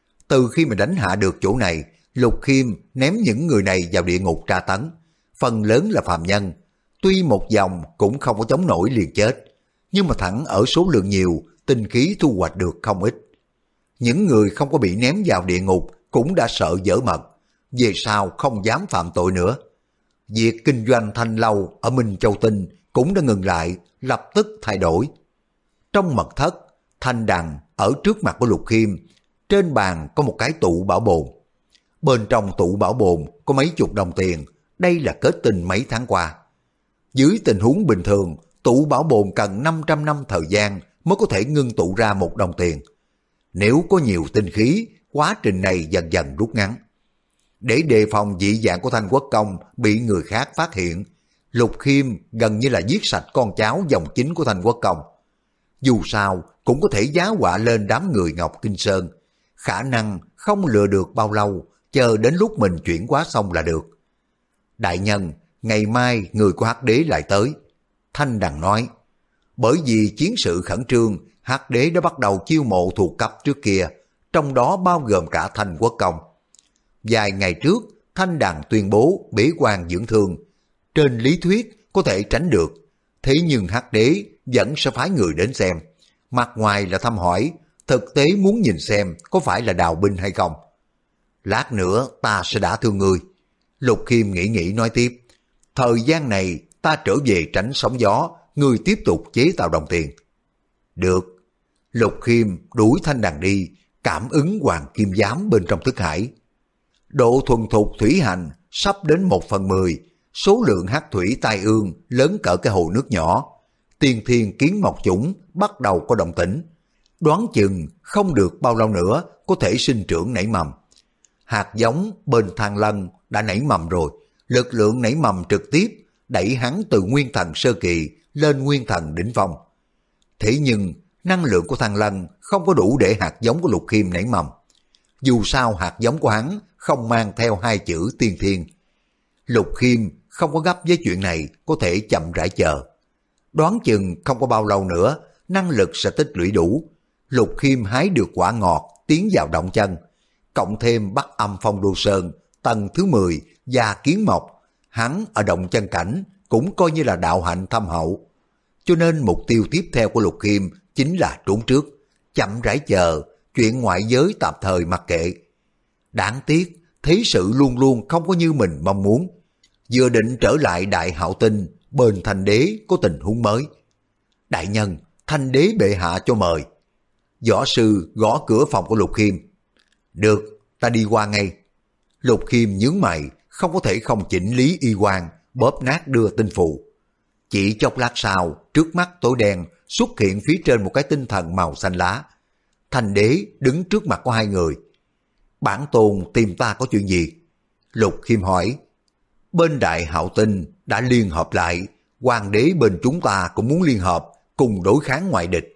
Từ khi mà đánh hạ được chỗ này, Lục Khiêm ném những người này vào địa ngục tra tấn. Phần lớn là phàm nhân, tuy một vòng cũng không có chống nổi liền chết, nhưng mà thẳng ở số lượng nhiều, tinh khí thu hoạch được không ít. Những người không có bị ném vào địa ngục cũng đã sợ dở mật, về sau không dám phạm tội nữa. Việc kinh doanh thanh lâu ở Minh Châu Tinh cũng đã ngừng lại, lập tức thay đổi. Trong mật thất, Thanh Đằng ở trước mặt của Lục Khiêm, trên bàn có một cái tụ bảo bồn. Bên trong tụ bảo bồn có mấy chục đồng tiền, đây là kết tinh mấy tháng qua. Dưới tình huống bình thường, tụ bảo bồn cần 500 năm thời gian mới có thể ngưng tụ ra một đồng tiền. Nếu có nhiều tinh khí, quá trình này dần dần rút ngắn. Để đề phòng dị dạng của Thanh Quốc Công bị người khác phát hiện, Lục Khiêm gần như là giết sạch con cháu dòng chính của Thanh Quốc Công. Dù sao cũng có thể giá họa lên đám người Ngọc Kinh Sơn, khả năng không lừa được bao lâu, chờ đến lúc mình chuyển hóa xong là được. Đại nhân, ngày mai người của Hắc Đế lại tới. Thanh Đằng nói, bởi vì chiến sự khẩn trương, Hắc Đế đã bắt đầu chiêu mộ thuộc cấp trước kia, trong đó bao gồm cả Thanh Quốc Công. Vài ngày trước, Thanh Đằng tuyên bố bế quan dưỡng thương. Trên lý thuyết có thể tránh được, thế nhưng Hắc Đế vẫn sẽ phái người đến xem. Mặt ngoài là thăm hỏi, thực tế muốn nhìn xem có phải là đào binh hay không. Lát nữa ta sẽ đả thương ngươi. Lục Khiêm nghĩ nói tiếp, thời gian này ta trở về tránh sóng gió, ngươi tiếp tục chế tạo đồng tiền. Được. Lục Khiêm đuổi Thanh Đằng đi, cảm ứng hoàng kim giám bên trong thức hải. Độ thuần thục thủy hành sắp đến 1/10, số lượng hắc thủy tai ương lớn cỡ cái hồ nước nhỏ. Tiên thiên kiến mộc chủng bắt đầu có động tĩnh, đoán chừng không được bao lâu nữa có thể sinh trưởng nảy mầm. Hạt giống bên Thang Lân đã nảy mầm rồi, lực lượng nảy mầm trực tiếp đẩy hắn từ nguyên thần sơ kỳ lên nguyên thần đỉnh phong. Thế nhưng năng lượng của Thang Lân không có đủ để hạt giống của Lục Khiêm nảy mầm. Dù sao hạt giống của hắn không mang theo hai chữ tiên thiên. Lục Khiêm không có gấp với chuyện này, có thể chậm rãi chờ. Đoán chừng không có bao lâu nữa, năng lực sẽ tích lũy đủ. Lục Khiêm hái được quả ngọt, tiến vào động chân. Cộng thêm Bắc Âm Phong Đô Sơn, tầng thứ 10 và kiến mộc, hắn ở động chân cảnh cũng coi như là đạo hạnh thâm hậu. Cho nên mục tiêu tiếp theo của Lục Khiêm chính là trốn trước, chậm rãi chờ, chuyện ngoại giới tạm thời mặc kệ. Đáng tiếc, thế sự luôn luôn không có như mình mong muốn. Vừa định trở lại Đại Hạo Tinh, bên Thanh Đế có tình huống mới. Đại nhân, Thanh Đế bệ hạ cho mời. Võ sư gõ cửa phòng của Lục Khiêm. Được, ta đi qua ngay. Lục Khiêm nhướng mày, không có thể không chỉnh lý y quan, bóp nát đưa tinh phù. Chỉ chốc lát sau, trước mắt tối đen xuất hiện phía trên một cái tinh thần màu xanh lá. Thanh Đế đứng trước mặt của hai người. Bản tôn tìm ta có chuyện gì? Lục Khiêm hỏi. Bên Đại Hạo Tinh đã liên hợp lại, hoàng đế bên chúng ta cũng muốn liên hợp cùng đối kháng ngoại địch.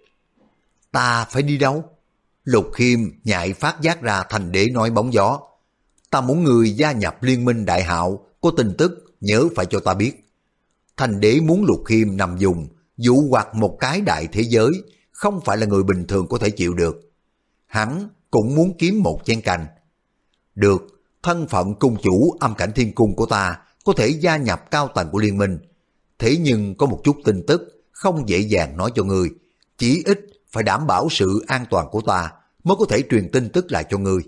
Ta phải đi đâu? Lục Khiêm nhạy phát giác ra Thanh Đế nói bóng gió. Ta muốn người gia nhập liên minh Đại Hạo, có tin tức nhớ phải cho ta biết. Thanh Đế muốn Lục Khiêm nằm dùng, dụ hoặc một cái đại thế giới, không phải là người bình thường có thể chịu được. Hắn cũng muốn kiếm một chén canh. Được, thân phận cung chủ âm cảnh thiên cung của ta có thể gia nhập cao tầng của liên minh. Thế nhưng có một chút tin tức không dễ dàng nói cho ngươi, chỉ ít phải đảm bảo sự an toàn của ta mới có thể truyền tin tức lại cho ngươi.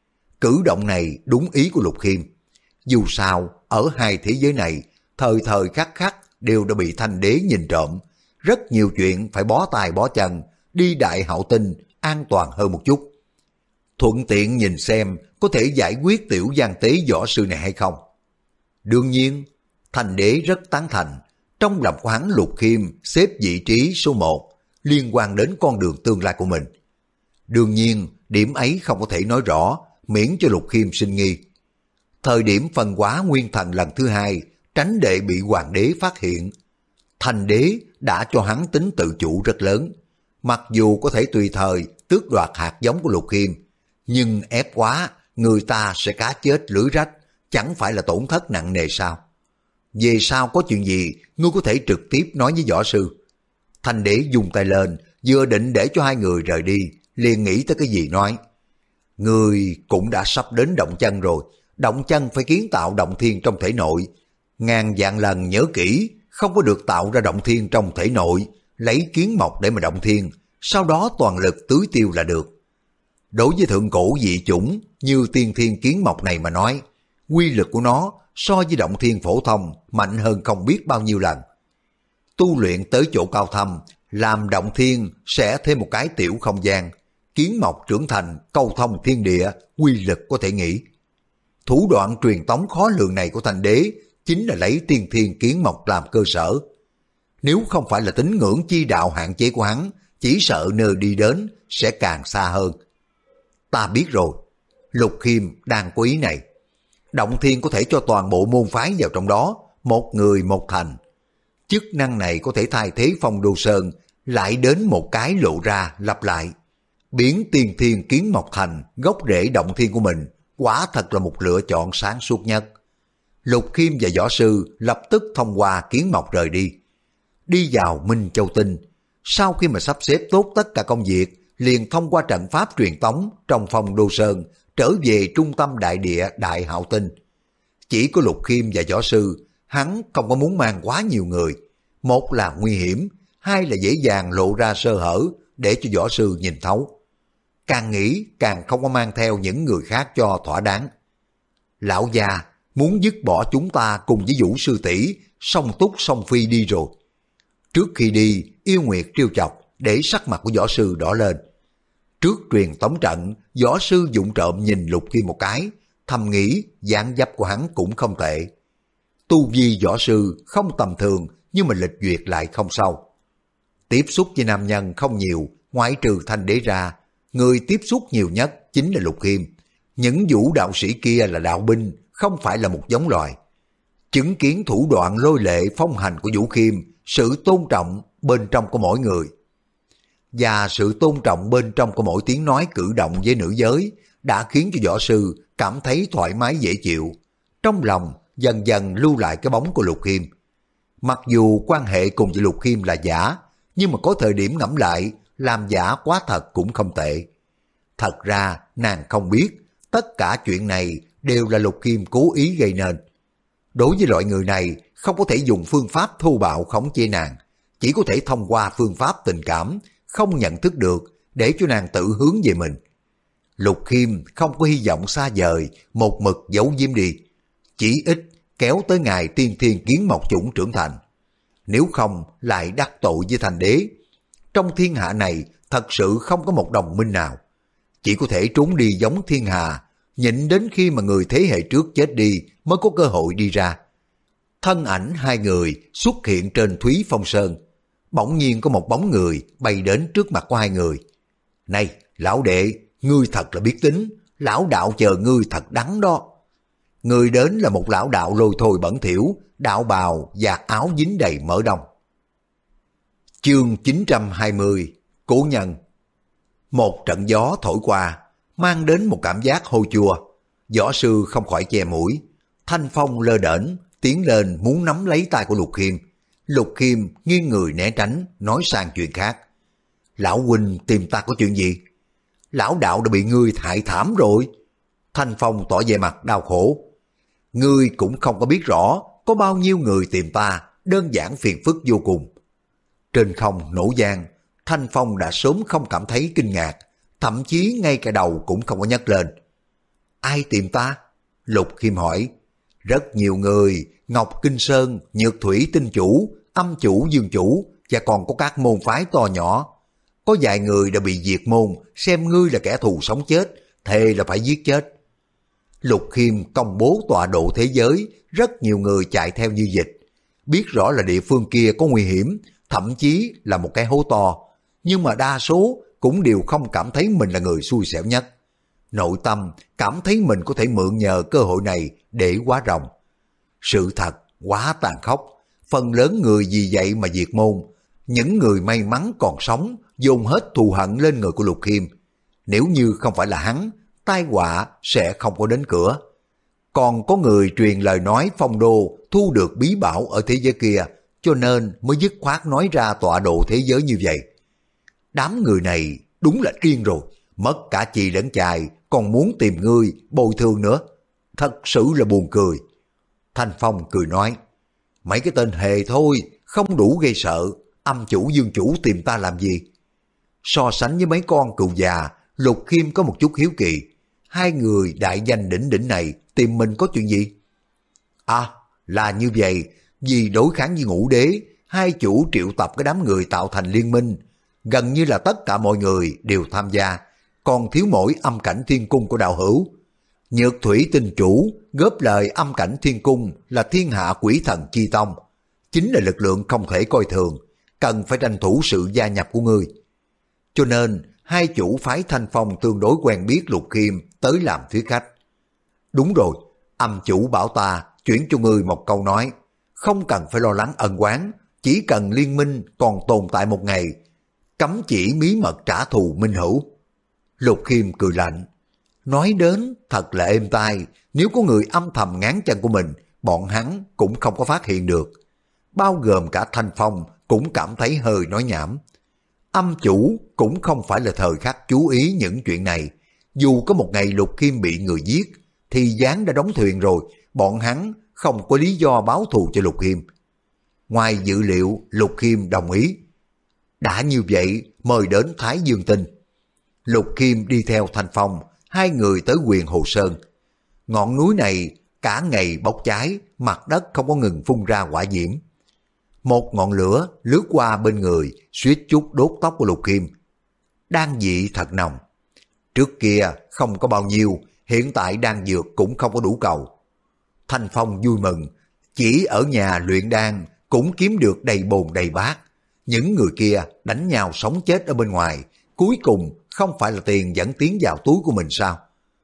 Cử động này đúng ý của Lục Khiêm. Dù sao, ở hai thế giới này, thời thời khắc khắc đều đã bị Thanh Đế nhìn trộm. Rất nhiều chuyện phải bó tay bó chân, đi Đại Hạo Tinh an toàn hơn một chút. Thuận tiện nhìn xem có thể giải quyết tiểu gian tế võ sư này hay không. Đương nhiên, Thanh Đế rất tán thành. Trong lòng của hắn, Lục Khiêm xếp vị trí số 1, liên quan đến con đường tương lai của mình. Đương nhiên, điểm ấy không có thể nói rõ, miễn cho Lục Khiêm sinh nghi. Thời điểm phân hóa nguyên thần lần thứ 2, tránh để bị hoàng đế phát hiện. Thanh Đế đã cho hắn tính tự chủ rất lớn. Mặc dù có thể tùy thời tước đoạt hạt giống của Lục Khiêm, nhưng ép quá, người ta sẽ cá chết lưỡi rách, chẳng phải là tổn thất nặng nề sao? Về sau có chuyện gì, ngươi có thể trực tiếp nói với võ sư. Thanh Đế dùng tay lên, vừa định để cho hai người rời đi, liền nghĩ tới cái gì nói. Ngươi cũng đã sắp đến động chân rồi, động chân phải kiến tạo động thiên trong thể nội. Ngàn vạn lần nhớ kỹ, không có được tạo ra động thiên trong thể nội, lấy kiến mộc để mà động thiên, sau đó toàn lực tưới tiêu là được. Đối với thượng cổ dị chủng như tiên thiên kiến mộc này mà nói, quy lực của nó so với động thiên phổ thông mạnh hơn không biết bao nhiêu lần. Tu luyện tới chỗ cao thâm, làm động thiên sẽ thêm một cái tiểu không gian, kiến mộc trưởng thành, câu thông thiên địa, quy lực có thể nghĩ. Thủ đoạn truyền tống khó lường này của Thanh Đế chính là lấy tiên thiên kiến mộc làm cơ sở. Nếu không phải là tín ngưỡng chi đạo hạn chế của hắn, chỉ sợ nơi đi đến sẽ càng xa hơn. Ta biết rồi, Lục Khiêm đang có ý này. Động thiên có thể cho toàn bộ môn phái vào trong đó, một người một thành. Chức năng này có thể thay thế Phong Đô Sơn, lại đến một cái lộ ra lặp lại. Biến tiên thiên kiến mộc thành gốc rễ động thiên của mình, quả thật là một lựa chọn sáng suốt nhất. Lục Khiêm và võ sư lập tức thông qua kiến mộc rời đi. Đi vào Minh Châu Tinh, sau khi mà sắp xếp tốt tất cả công việc, liền thông qua trận pháp truyền tống trong Phong Đô Sơn, trở về trung tâm đại địa Đại Hạo Tinh. Chỉ có Lục Khiêm và võ sư, hắn không có muốn mang quá nhiều người. Một là nguy hiểm, hai là dễ dàng lộ ra sơ hở để cho võ sư nhìn thấu. Càng nghĩ càng không có mang theo những người khác cho thỏa đáng. Lão già muốn dứt bỏ chúng ta cùng với Vũ sư tỷ song túc song phi đi rồi. Trước khi đi, Yêu Nguyệt trêu chọc để sắc mặt của võ sư đỏ lên. Trước truyền tống trận, võ sư vụng trộm nhìn Lục Khiêm một cái, thầm nghĩ dáng dấp của hắn cũng không tệ. Tu vi võ sư không tầm thường, nhưng mà lịch duyệt lại không sâu. Tiếp xúc với nam nhân không nhiều, ngoại trừ Thanh Đế ra, người tiếp xúc nhiều nhất chính là Lục Khiêm. Những vũ đạo sĩ kia là đạo binh, không phải là một giống loài. Chứng kiến thủ đoạn lôi lệ phong hành của Vũ Khiêm, sự tôn trọng bên trong của mỗi người và sự tôn trọng bên trong của mỗi tiếng nói cử động với nữ giới đã khiến cho võ sư cảm thấy thoải mái dễ chịu. Trong lòng dần dần lưu lại cái bóng của Lục Khiêm. Mặc dù quan hệ cùng với Lục Khiêm là giả, nhưng mà có thời điểm ngẫm lại, làm giả quá thật cũng không tệ. Thật ra nàng không biết, tất cả chuyện này đều là Lục Khiêm cố ý gây nên. Đối với loại người này, không có thể dùng phương pháp thô bạo khống chế nàng, chỉ có thể thông qua phương pháp tình cảm, không nhận thức được, để cho nàng tự hướng về mình. Lục Khiêm không có hy vọng xa vời, một mực giấu giếm đi, chỉ ít kéo tới ngày tiên thiên kiến mộc chủng trưởng thành. Nếu không lại đắc tội với thành đế. Trong thiên hạ này thật sự không có một đồng minh nào, chỉ có thể trốn đi giống thiên hà, nhịn đến khi mà người thế hệ trước chết đi mới có cơ hội đi ra. Thân ảnh hai người xuất hiện trên Thúy Phong Sơn. Bỗng nhiên có một bóng người bay đến trước mặt của hai người. Này, lão đệ, ngươi thật là biết tính, lão đạo chờ ngươi thật đắng đó. Người đến là một lão đạo lôi thôi bẩn thỉu, đạo bào và áo dính đầy mỡ đông. Chương 920, Cố nhân. Một trận gió thổi qua, mang đến một cảm giác hôi chua. Võ sư không khỏi che mũi. Thanh Phong lơ đễnh tiến lên muốn nắm lấy tay của Lục Khiêm. Lục Khiêm nghiêng người né tránh, nói sang chuyện khác. Lão huynh tìm ta có chuyện gì? Lão đạo đã bị ngươi hại thảm rồi. Thanh Phong tỏ vẻ mặt đau khổ. Ngươi cũng không có biết rõ có bao nhiêu người tìm ta, đơn giản phiền phức vô cùng. Trên không nổ vang, Thanh Phong đã sớm không cảm thấy kinh ngạc, thậm chí ngay cả đầu cũng không có nhấc lên. Ai tìm ta? Lục Khiêm hỏi. Rất nhiều người, Ngọc Kinh Sơn, Nhược Thủy Tinh Chủ, Âm Chủ Dương Chủ và còn có các môn phái to nhỏ. Có vài người đã bị diệt môn, xem ngươi là kẻ thù sống chết, thề là phải giết chết. Lục Khiêm công bố tọa độ thế giới, rất nhiều người chạy theo như dịch. Biết rõ là địa phương kia có nguy hiểm, thậm chí là một cái hố to, nhưng mà đa số cũng đều không cảm thấy mình là người xui xẻo nhất. Nội tâm cảm thấy mình có thể mượn nhờ cơ hội này để hóa rồng. Sự thật quá tàn khốc, phần lớn người vì vậy mà diệt môn. Những người may mắn còn sống dồn hết thù hận lên người của Lục Khiêm. Nếu như không phải là hắn, tai họa sẽ không có đến cửa. Còn có người truyền lời nói Phong Đô thu được bí bảo ở thế giới kia, cho nên mới dứt khoát nói ra tọa độ thế giới như vậy. Đám người này đúng là điên rồi, mất cả chì lẫn chài, còn muốn tìm ngươi bồi thường nữa. Thật sự là buồn cười. Thanh Phong cười nói, mấy cái tên hề thôi, không đủ gây sợ, Âm Chủ Dương Chủ tìm ta làm gì? So sánh với mấy con cừu già, Lục Khiêm có một chút hiếu kỳ. Hai người đại danh đỉnh đỉnh này tìm mình có chuyện gì? À, là như vậy, vì đối kháng với Ngũ Đế, hai chủ triệu tập cái đám người tạo thành liên minh. Gần như là tất cả mọi người đều tham gia, còn thiếu mỗi Âm Cảnh Thiên Cung của đạo hữu. Nhược Thủy Tinh Chủ góp lời Âm Cảnh Thiên Cung là thiên hạ quỷ thần chi tông, chính là lực lượng không thể coi thường, cần phải tranh thủ sự gia nhập của ngươi. Cho nên hai chủ phái Thanh Phong tương đối quen biết Lục Khiêm tới làm thuyết khách. Đúng rồi, Âm Chủ bảo ta chuyển cho ngươi một câu nói, không cần phải lo lắng ân oán, chỉ cần liên minh còn tồn tại một ngày, cấm chỉ bí mật trả thù minh hữu. Lục Khiêm cười lạnh, nói đến thật là êm tai, nếu có người âm thầm ngán chân của mình, bọn hắn cũng không có phát hiện được. Bao gồm cả Thanh Phong cũng cảm thấy hơi nói nhảm. Âm Chủ cũng không phải là thời khắc chú ý những chuyện này. Dù có một ngày Lục Khiêm bị người giết, thì gián đã đóng thuyền rồi, bọn hắn không có lý do báo thù cho Lục Khiêm. Ngoài dự liệu, Lục Khiêm đồng ý. Đã như vậy, mời đến Thái Dương Tinh. Lục Khiêm đi theo Thanh Phong, hai người tới Huyền Hồ Sơn. Ngọn núi này cả ngày bốc cháy, mặt đất không có ngừng phun ra hỏa diễm. Một ngọn lửa lướt qua bên người, suýt chút đốt tóc của Lục Khiêm. Đan vị thật nồng. Trước kia không có bao nhiêu, hiện tại đan dược cũng không có đủ cầu. Thanh Phong vui mừng, chỉ ở nhà luyện đan cũng kiếm được đầy bồn đầy bát. Những người kia đánh nhau sống chết ở bên ngoài, cuối cùng không phải là tiền dẫn tiến vào túi của mình sao?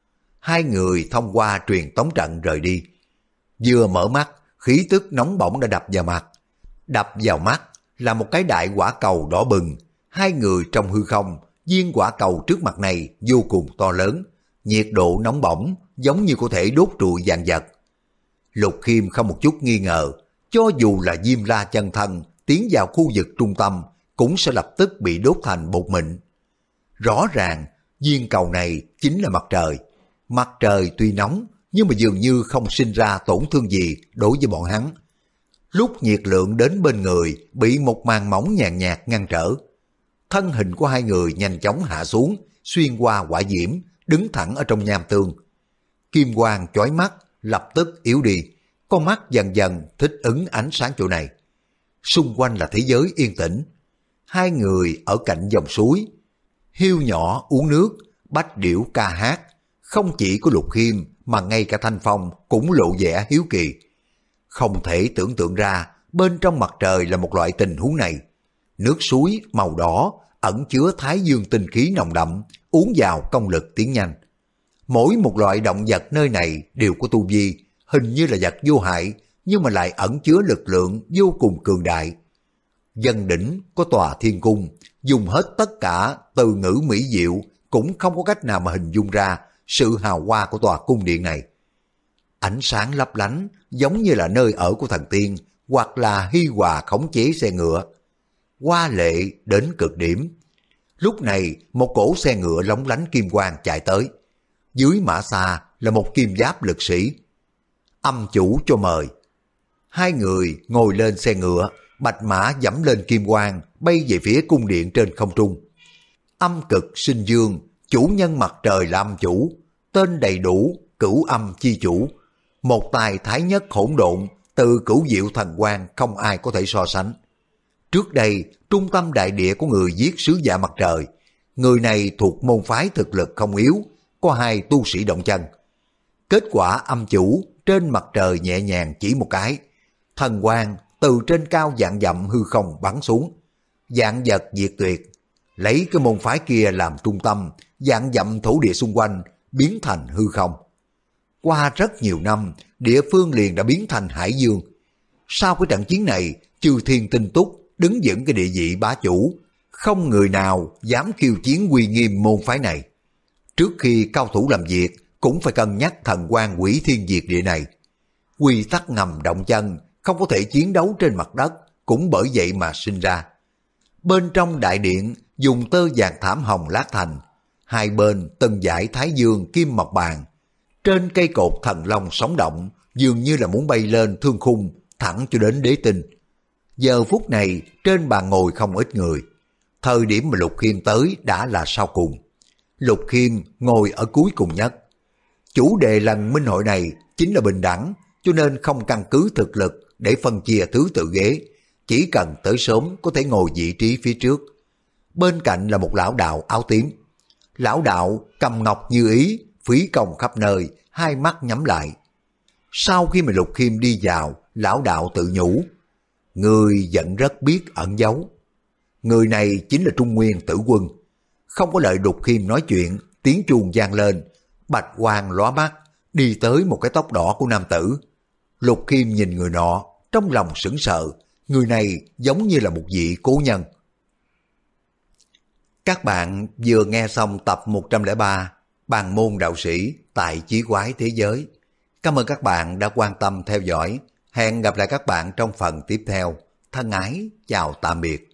Hai người thông qua truyền tống trận rời đi. Vừa mở mắt, khí tức nóng bỏng đã đập vào mặt. Đập vào mắt là một cái đại quả cầu đỏ bừng. Hai người trong hư không, viên quả cầu trước mặt này vô cùng to lớn. Nhiệt độ nóng bỏng giống như có thể đốt trụi vạn vật. Lục Khiêm không một chút nghi ngờ, cho dù là Diêm La chân thân tiến vào khu vực trung tâm cũng sẽ lập tức bị đốt thành bột mịn. Rõ ràng viên cầu này chính là mặt trời. Mặt trời tuy nóng nhưng mà dường như không sinh ra tổn thương gì đối với bọn hắn. Lúc nhiệt lượng đến bên người bị một màn mỏng nhàn nhạt ngăn trở. Thân hình của hai người nhanh chóng hạ xuống, xuyên qua hỏa diễm, đứng thẳng ở trong nham tương. Kim quang chói mắt, lập tức yếu đi, con mắt dần dần thích ứng ánh sáng chỗ này. Xung quanh là thế giới yên tĩnh. Hai người ở cạnh dòng suối, hiêu nhỏ uống nước, bách điểu ca hát. Không chỉ có Lục Khiêm mà ngay cả Thanh Phong cũng lộ vẻ hiếu kỳ. Không thể tưởng tượng ra bên trong mặt trời là một loại tình huống này. Nước suối màu đỏ ẩn chứa thái dương tinh khí nồng đậm, uống vào công lực tiến nhanh. Mỗi một loại động vật nơi này đều có tu vi, hình như là vật vô hại, nhưng mà lại ẩn chứa lực lượng vô cùng cường đại. Dân đỉnh có tòa thiên cung, dùng hết tất cả từ ngữ mỹ diệu cũng không có cách nào mà hình dung ra sự hào hoa của tòa cung điện này. Ánh sáng lấp lánh giống như là nơi ở của thần tiên, hoặc là hi hòa khống chế xe ngựa. Hoa lệ đến cực điểm. Lúc này một cỗ xe ngựa lóng lánh kim quang chạy tới. Dưới mã xa là một kim giáp lực sĩ. Âm chủ cho mời. Hai người ngồi lên xe ngựa, bạch mã dẫm lên kim quang, bay về phía cung điện trên không trung. Âm cực sinh dương, chủ nhân mặt trời là âm chủ, tên đầy đủ Cửu Âm chi chủ. Một tài thái nhất hỗn độn, từ cửu diệu thần quang không ai có thể so sánh. Trước đây, trung tâm đại địa của người giết sứ giả mặt trời. Người này thuộc môn phái thực lực không yếu, có hai tu sĩ động chân. Kết quả âm chủ trên mặt trời nhẹ nhàng chỉ một cái. Thần quang từ trên cao vạn dặm hư không bắn xuống. Vạn vật diệt tuyệt. Lấy cái môn phái kia làm trung tâm, vạn dặm thổ địa xung quanh biến thành hư không. Qua rất nhiều năm, địa phương liền đã biến thành hải dương. Sau cái trận chiến này, chư thiên tinh túc đứng vững cái địa vị bá chủ, không người nào dám khiêu chiến uy nghiêm môn phái này. Trước khi cao thủ làm việc, cũng phải cân nhắc thần quan quỷ thiên diệt địa này. Quy tắc ngầm động chân, không có thể chiến đấu trên mặt đất, cũng bởi vậy mà sinh ra. Bên trong đại điện, dùng tơ vàng thảm hồng lát thành, hai bên từng dải thái dương kim mộc bàn. Trên cây cột thần long sống động, dường như là muốn bay lên thương khung, thẳng cho đến đế tinh. Giờ phút này, trên bàn ngồi không ít người. Thời điểm mà Lục Khiêm tới đã là sau cùng. Lục Khiêm ngồi ở cuối cùng nhất. Chủ đề lần minh hội này chính là bình đẳng, cho nên không căn cứ thực lực để phân chia thứ tự ghế. Chỉ cần tới sớm có thể ngồi vị trí phía trước. Bên cạnh là một lão đạo áo tím. Lão đạo cầm ngọc như ý, phí công khắp nơi, hai mắt nhắm lại. Sau khi mà Lục Khiêm đi vào, lão đạo tự nhủ. Người vẫn rất biết ẩn giấu. Người này chính là Trung Nguyên Tử Quân. Không có lợi Lục Khiêm nói chuyện, tiếng chuông vang lên, bạch quang lóa mắt, đi tới một cái tóc đỏ của nam tử. Lục Khiêm nhìn người nọ, trong lòng sững sờ, người này giống như là một vị cố nhân. Các bạn vừa nghe xong tập 103 Bàn môn đạo sĩ tại Chí Quái Thế Giới. Cảm ơn các bạn đã quan tâm theo dõi. Hẹn gặp lại các bạn trong phần tiếp theo. Thân ái, chào tạm biệt.